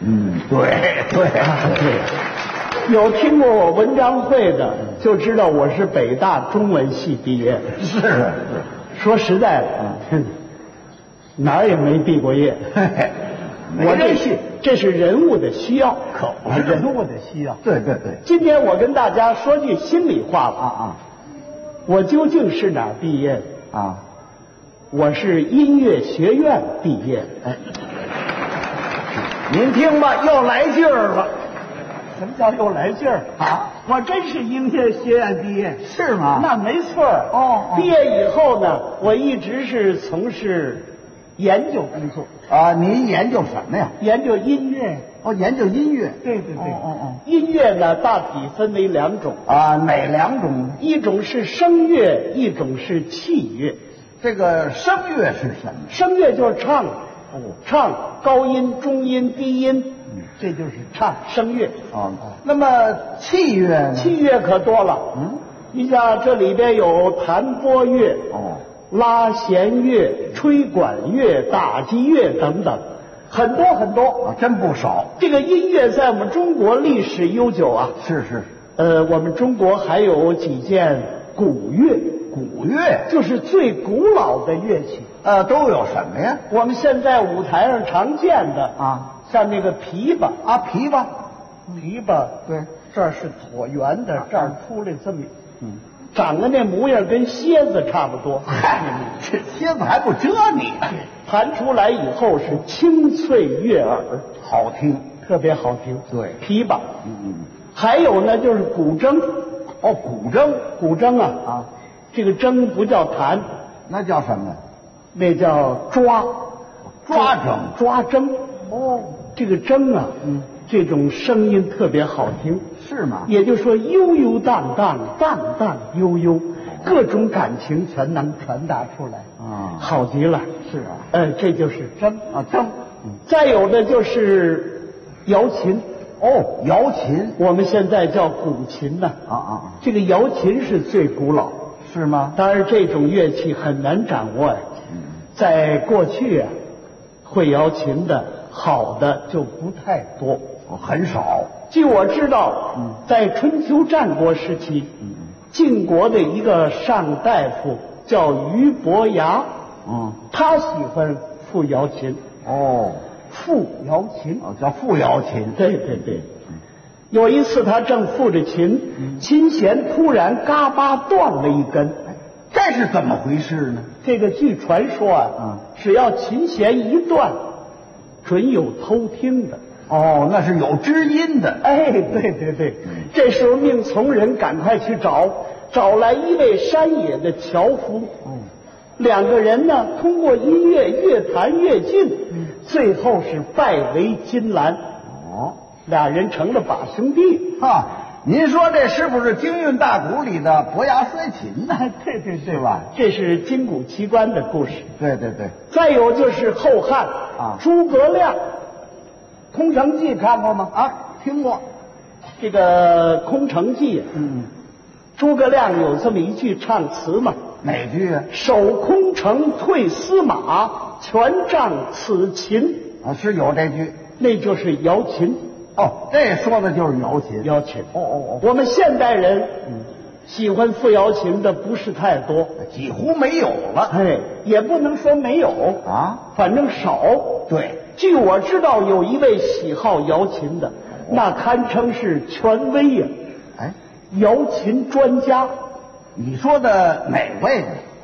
对。有听过我文章会的，就知道我是北大中文系毕业。 是， 说实在的，哪儿也没毕过业。我这是人物的需要， 可不是人物的需要。 对。 今天我跟大家说句心里话吧我究竟是哪儿毕业的我是音乐学院毕业的。 您听吧，又来劲儿了。 什么叫又来劲儿我真是音乐学院毕业。 是吗？ 那没错毕业以后呢，我一直是从事研究工作您研究什么呀？ 研究音乐。 研究音乐。 对。音乐呢，大体分为2种哪2种？ 一种是声乐，一种是器乐。 这个声乐是什么？ 声乐就是唱唱高音、中音、低音，这就是唱声乐那么器乐呢？ 器乐可多了你像这里边有弹拨乐拉弦乐、吹管乐、打击乐等等，很多真不少。 这个音乐在我们中国历史悠久是我们中国还有几件古乐。 古乐就是最古老的乐器都有什么呀？ 我们现在舞台上常见的像那个琵琶琵琶对，这儿是椭圆的，这儿出来这么长得那模样跟蝎子差不多。 嗨，这蝎子还不蛰你？ 弹出来以后是清脆悦耳， 好听， 特别好听。 对， 琵琶，还有呢就是古筝。 哦， 古筝啊，这个筝不叫弹， 那叫什么？ 那叫抓筝。 哦， 这个筝啊，这种声音特别好听， 是吗？ 也就是说悠悠荡荡，荡荡悠悠，各种感情全能传达出来啊，好极了。 是啊， 这就是筝啊，筝。 再有的就是瑶琴。 哦，瑶琴， 我们现在叫古琴呢。这个瑶琴是最古老， 是吗？ 当然，这种乐器很难掌握呀。在过去啊，会瑶琴的好的就不太多， 很少。 据我知道，在春秋战国时期，晋国的一个上大夫叫俞伯牙，他喜欢赋瑶琴。 哦。 赋瑶琴叫赋瑶琴。 对。有一次他正赋着琴，琴弦突然嘎巴断了一根， 这是怎么回事呢？ 这个据传说啊，只要琴弦一断，准有偷听的。 哦，那是有知音的。 哎，对，这时候命从人赶快去找来一位山野的樵夫。两个人呢，通过音乐越弹越近，最后是拜为金兰。俩人成了把兄弟啊！您说这是不是京韵大鼓里的伯牙摔琴呢？ 对吧？这是金谷奇观的故事。 对。 再有就是后汉诸葛亮，《空城计》看过吗？ 听过。 这个《空城计》，诸葛亮有这么一句唱词嘛？ 哪句啊？ 守空城退司马，全仗此琴。 是有这句， 那就是瑶琴。 这说的就是瑶琴。 瑶琴。我们现代人喜欢赋瑶琴的不是太多， 几乎没有了。 也不能说没有反正少。 对， 据我知道，有一位喜好瑶琴的，那堪称是权威呀。瑶琴专家。 你说的哪位呢？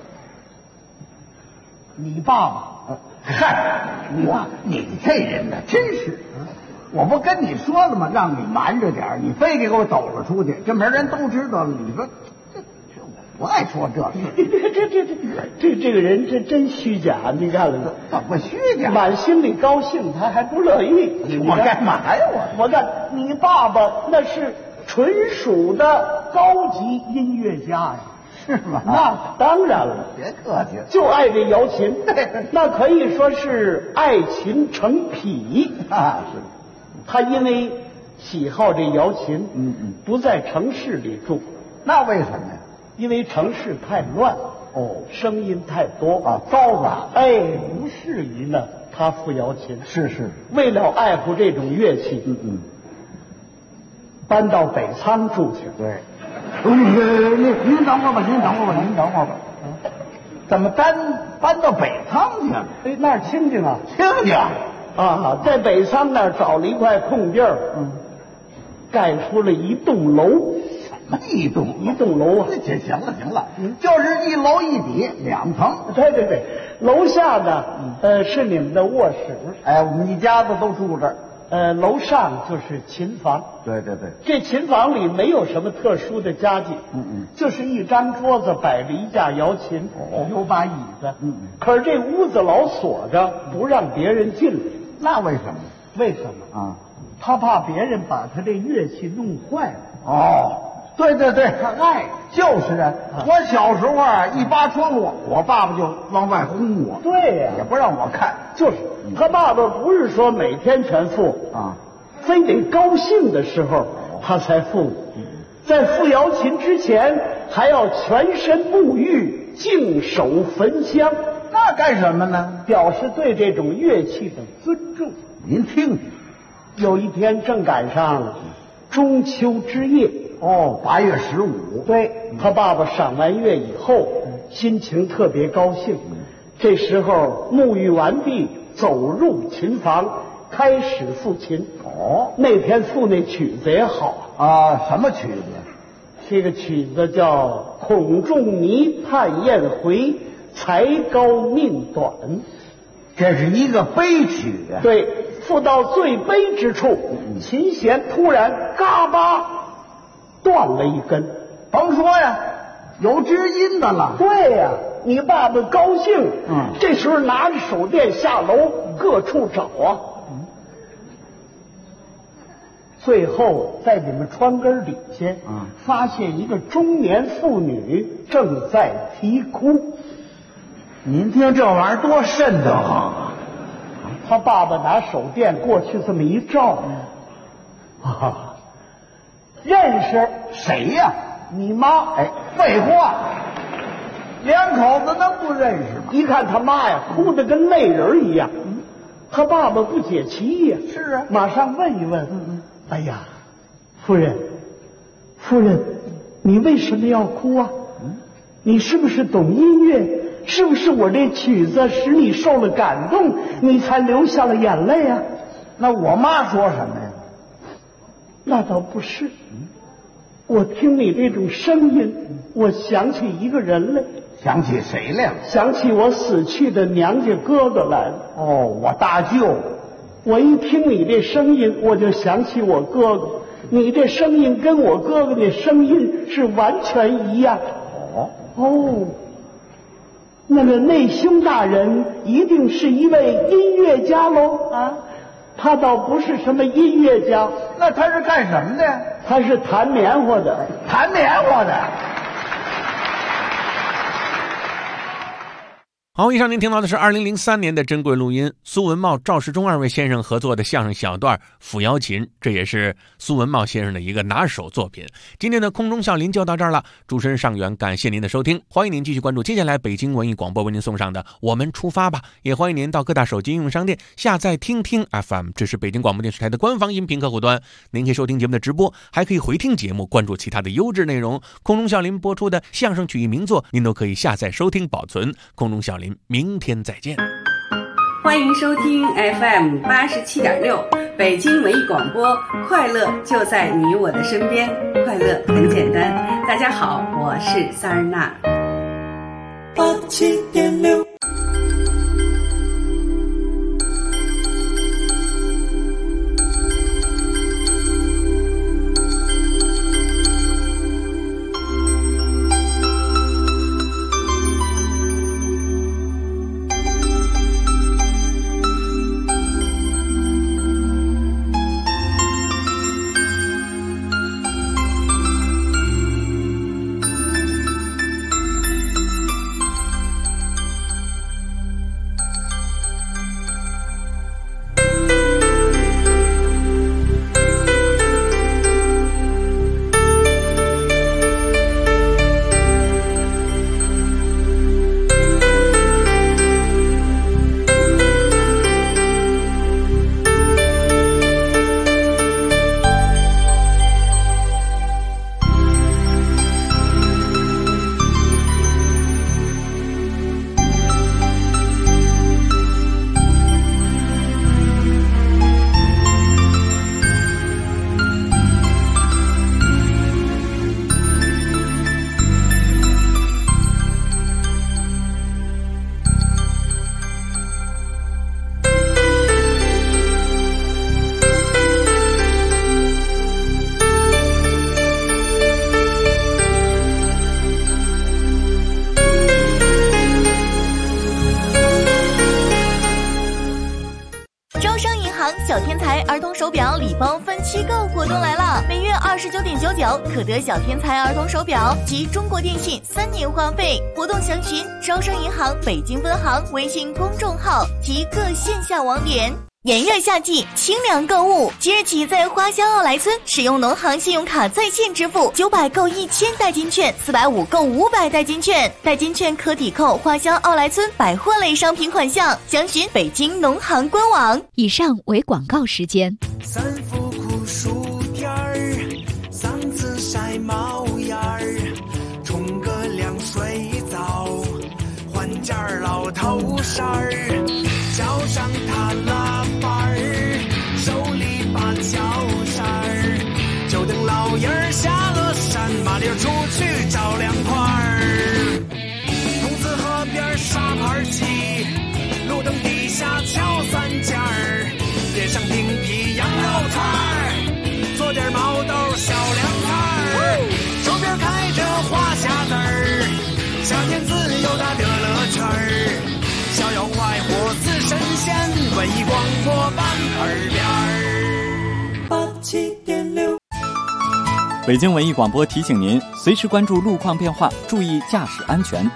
你爸爸。 嗨，你这人呢，真是。我不跟你说了吗？让你瞒着点，你非得给我抖了出去，这门人都知道了。你说这我不爱说这事。 这个人这真虚假，你看了怎么虚假？ 满心里高兴，他还不乐意。 我干嘛呀？ 我看你爸爸那是纯属的高级音乐家呀。 是吗？ 那当然了， 别客气， 就爱这瑶琴，那可以说是爱琴成癖是。 他因为喜好这瑶琴，不在城市里住。 那为什么呀？ 因为城市太乱，声音太多嘈杂， 不适宜呢。他赋瑶琴是， 为了爱护这种乐器，搬到北仓住去。 对，您等会儿吧，怎么搬到北仓去了？ 那儿清静啊，在北仓那儿找了一块空地儿，盖出了一栋楼。 什么一栋楼啊？ 行了，就是一楼一底2层。 对，楼下呢，是你们的卧室。 我们一家子都住这儿。 楼上就是琴房。 对， 这琴房里没有什么特殊的家具，就是一张桌子摆着一架瑶琴，有把椅子，可是这屋子老锁着，不让别人进来。 那为什么？ 为什么他怕别人把他这乐器弄坏了。对，他爱就是啊。我小时候一扒窗户，我爸爸就往外轰我。 对呀， 也不让我看。 就是他爸爸不是说每天全赋非得高兴的时候他才赋。在赋瑶琴之前，还要全身沐浴，净手焚香。 那干什么呢？ 表示对这种乐器的尊重。 您听听， 有一天正赶上中秋之夜 ，8月15。 对，他爸爸赏完月以后，心情特别高兴。这时候沐浴完毕，走入琴房，开始赋琴。那天赋那曲子也好什么曲子？ 这个曲子叫《孔仲尼叹燕回，才高命短》， 这是一个悲曲啊。 对，赋到最悲之处，琴弦突然嘎巴断了一根。 甭说呀，有知音的了。 对呀，你爸爸高兴，这时候拿着手电下楼各处找啊。最后在你们窗根底下，发现一个中年妇女正在啼哭。 您听这玩意儿多瘆得慌啊！ 他爸爸拿手电过去这么一照，认识谁呀？ 你妈。 哎，废话，两口子能不认识吗？ 一看他妈呀，哭得跟泪人一样。他爸爸不解其呀。 是啊， 马上问一问。哎呀，夫人，你为什么要哭啊？你是不是懂音乐？是不是我这曲子使你受了感动，你才流下了眼泪啊？ 那我妈说什么呀？ 那倒不是。我听你这种声音，我想起一个人来。 想起谁来了？ 想起我死去的娘家哥哥来了。 哦，我大舅。 我一听你这声音，我就想起我哥哥。你这声音跟我哥哥的声音是完全一样。哦，那么内兄大人一定是一位音乐家喽？啊，他倒不是什么音乐家。 那他是干什么的？ 他是弹棉花的。 弹棉花的。 好，以上您听到的是2003年的珍贵录音，苏文茂、赵世忠二位先生合作的相声小段《抚瑶琴》，这也是苏文茂先生的一个拿手作品。今天的空中笑林就到这儿了，主持人尚远，感谢您的收听，欢迎您继续关注接下来北京文艺广播为您送上的《我们出发吧》，也欢迎您到各大手机应用商店下载听听 FM， 这是北京广播电视台的官方音频客户端，您可以收听节目的直播，还可以回听节目，关注其他的优质内容。空中笑林播出的相声曲艺名作，您都可以下载收听保存。空中笑林，明天再见。 欢迎收听 FM 87.6北京文艺广播，快乐就在你我的身边，快乐很简单。大家好，我是萨尔娜。 87.6 小天才儿童手表礼包分期购活动来了，每月29.99可得小天才儿童手表及中国电信3年话费。活动详询招商银行北京分行微信公众号及各线下网点。炎热夏季，清凉购物，即日起在花乡奥莱村使用农行信用卡在线支付，900购1000代金券，450购500代金券，代金券可抵扣花乡奥莱村百货类商品款项。详询北京农行官网。 以上为广告时间。 三伏酷暑天儿，嗓子晒冒烟儿，冲个凉水澡，换件老头衫儿，脚上踏喇叭儿，手里把脚扇儿，就等老爷儿下了山，马铃儿文艺广播板耳边87.6。 北京文艺广播提醒您，随时关注路况变化，注意驾驶安全。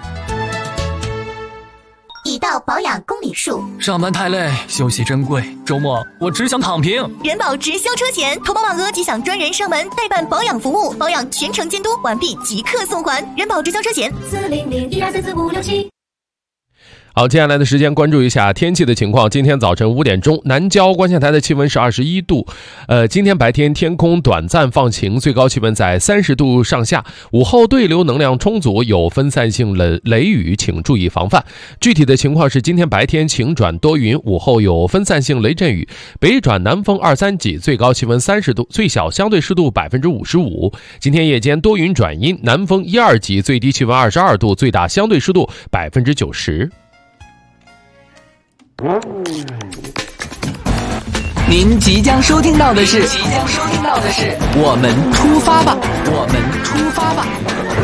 已到保养公里数， 上班太累，休息珍贵，周末我只想躺平。 人保直销车险，投保满额即享专人上门代办保养服务，保养全程监督，完毕即刻送还。人保直销车险40012344567。 好，接下来的时间关注一下天气的情况。今天早晨5点钟，南郊观象台的气温是21度。今天白天天空短暂放晴，最高气温在30度上下。午后对流能量充足，有分散性雷雨，请注意防范。具体的情况是，今天白天晴转多云，午后有分散性雷阵雨，北转南风2、3级，最高气温30度，最小相对湿度55%。今天夜间多云转阴，南风1、2级，最低气温22度，最大相对湿度90%。 您即将收听到的是，我们出发吧，我们出发吧。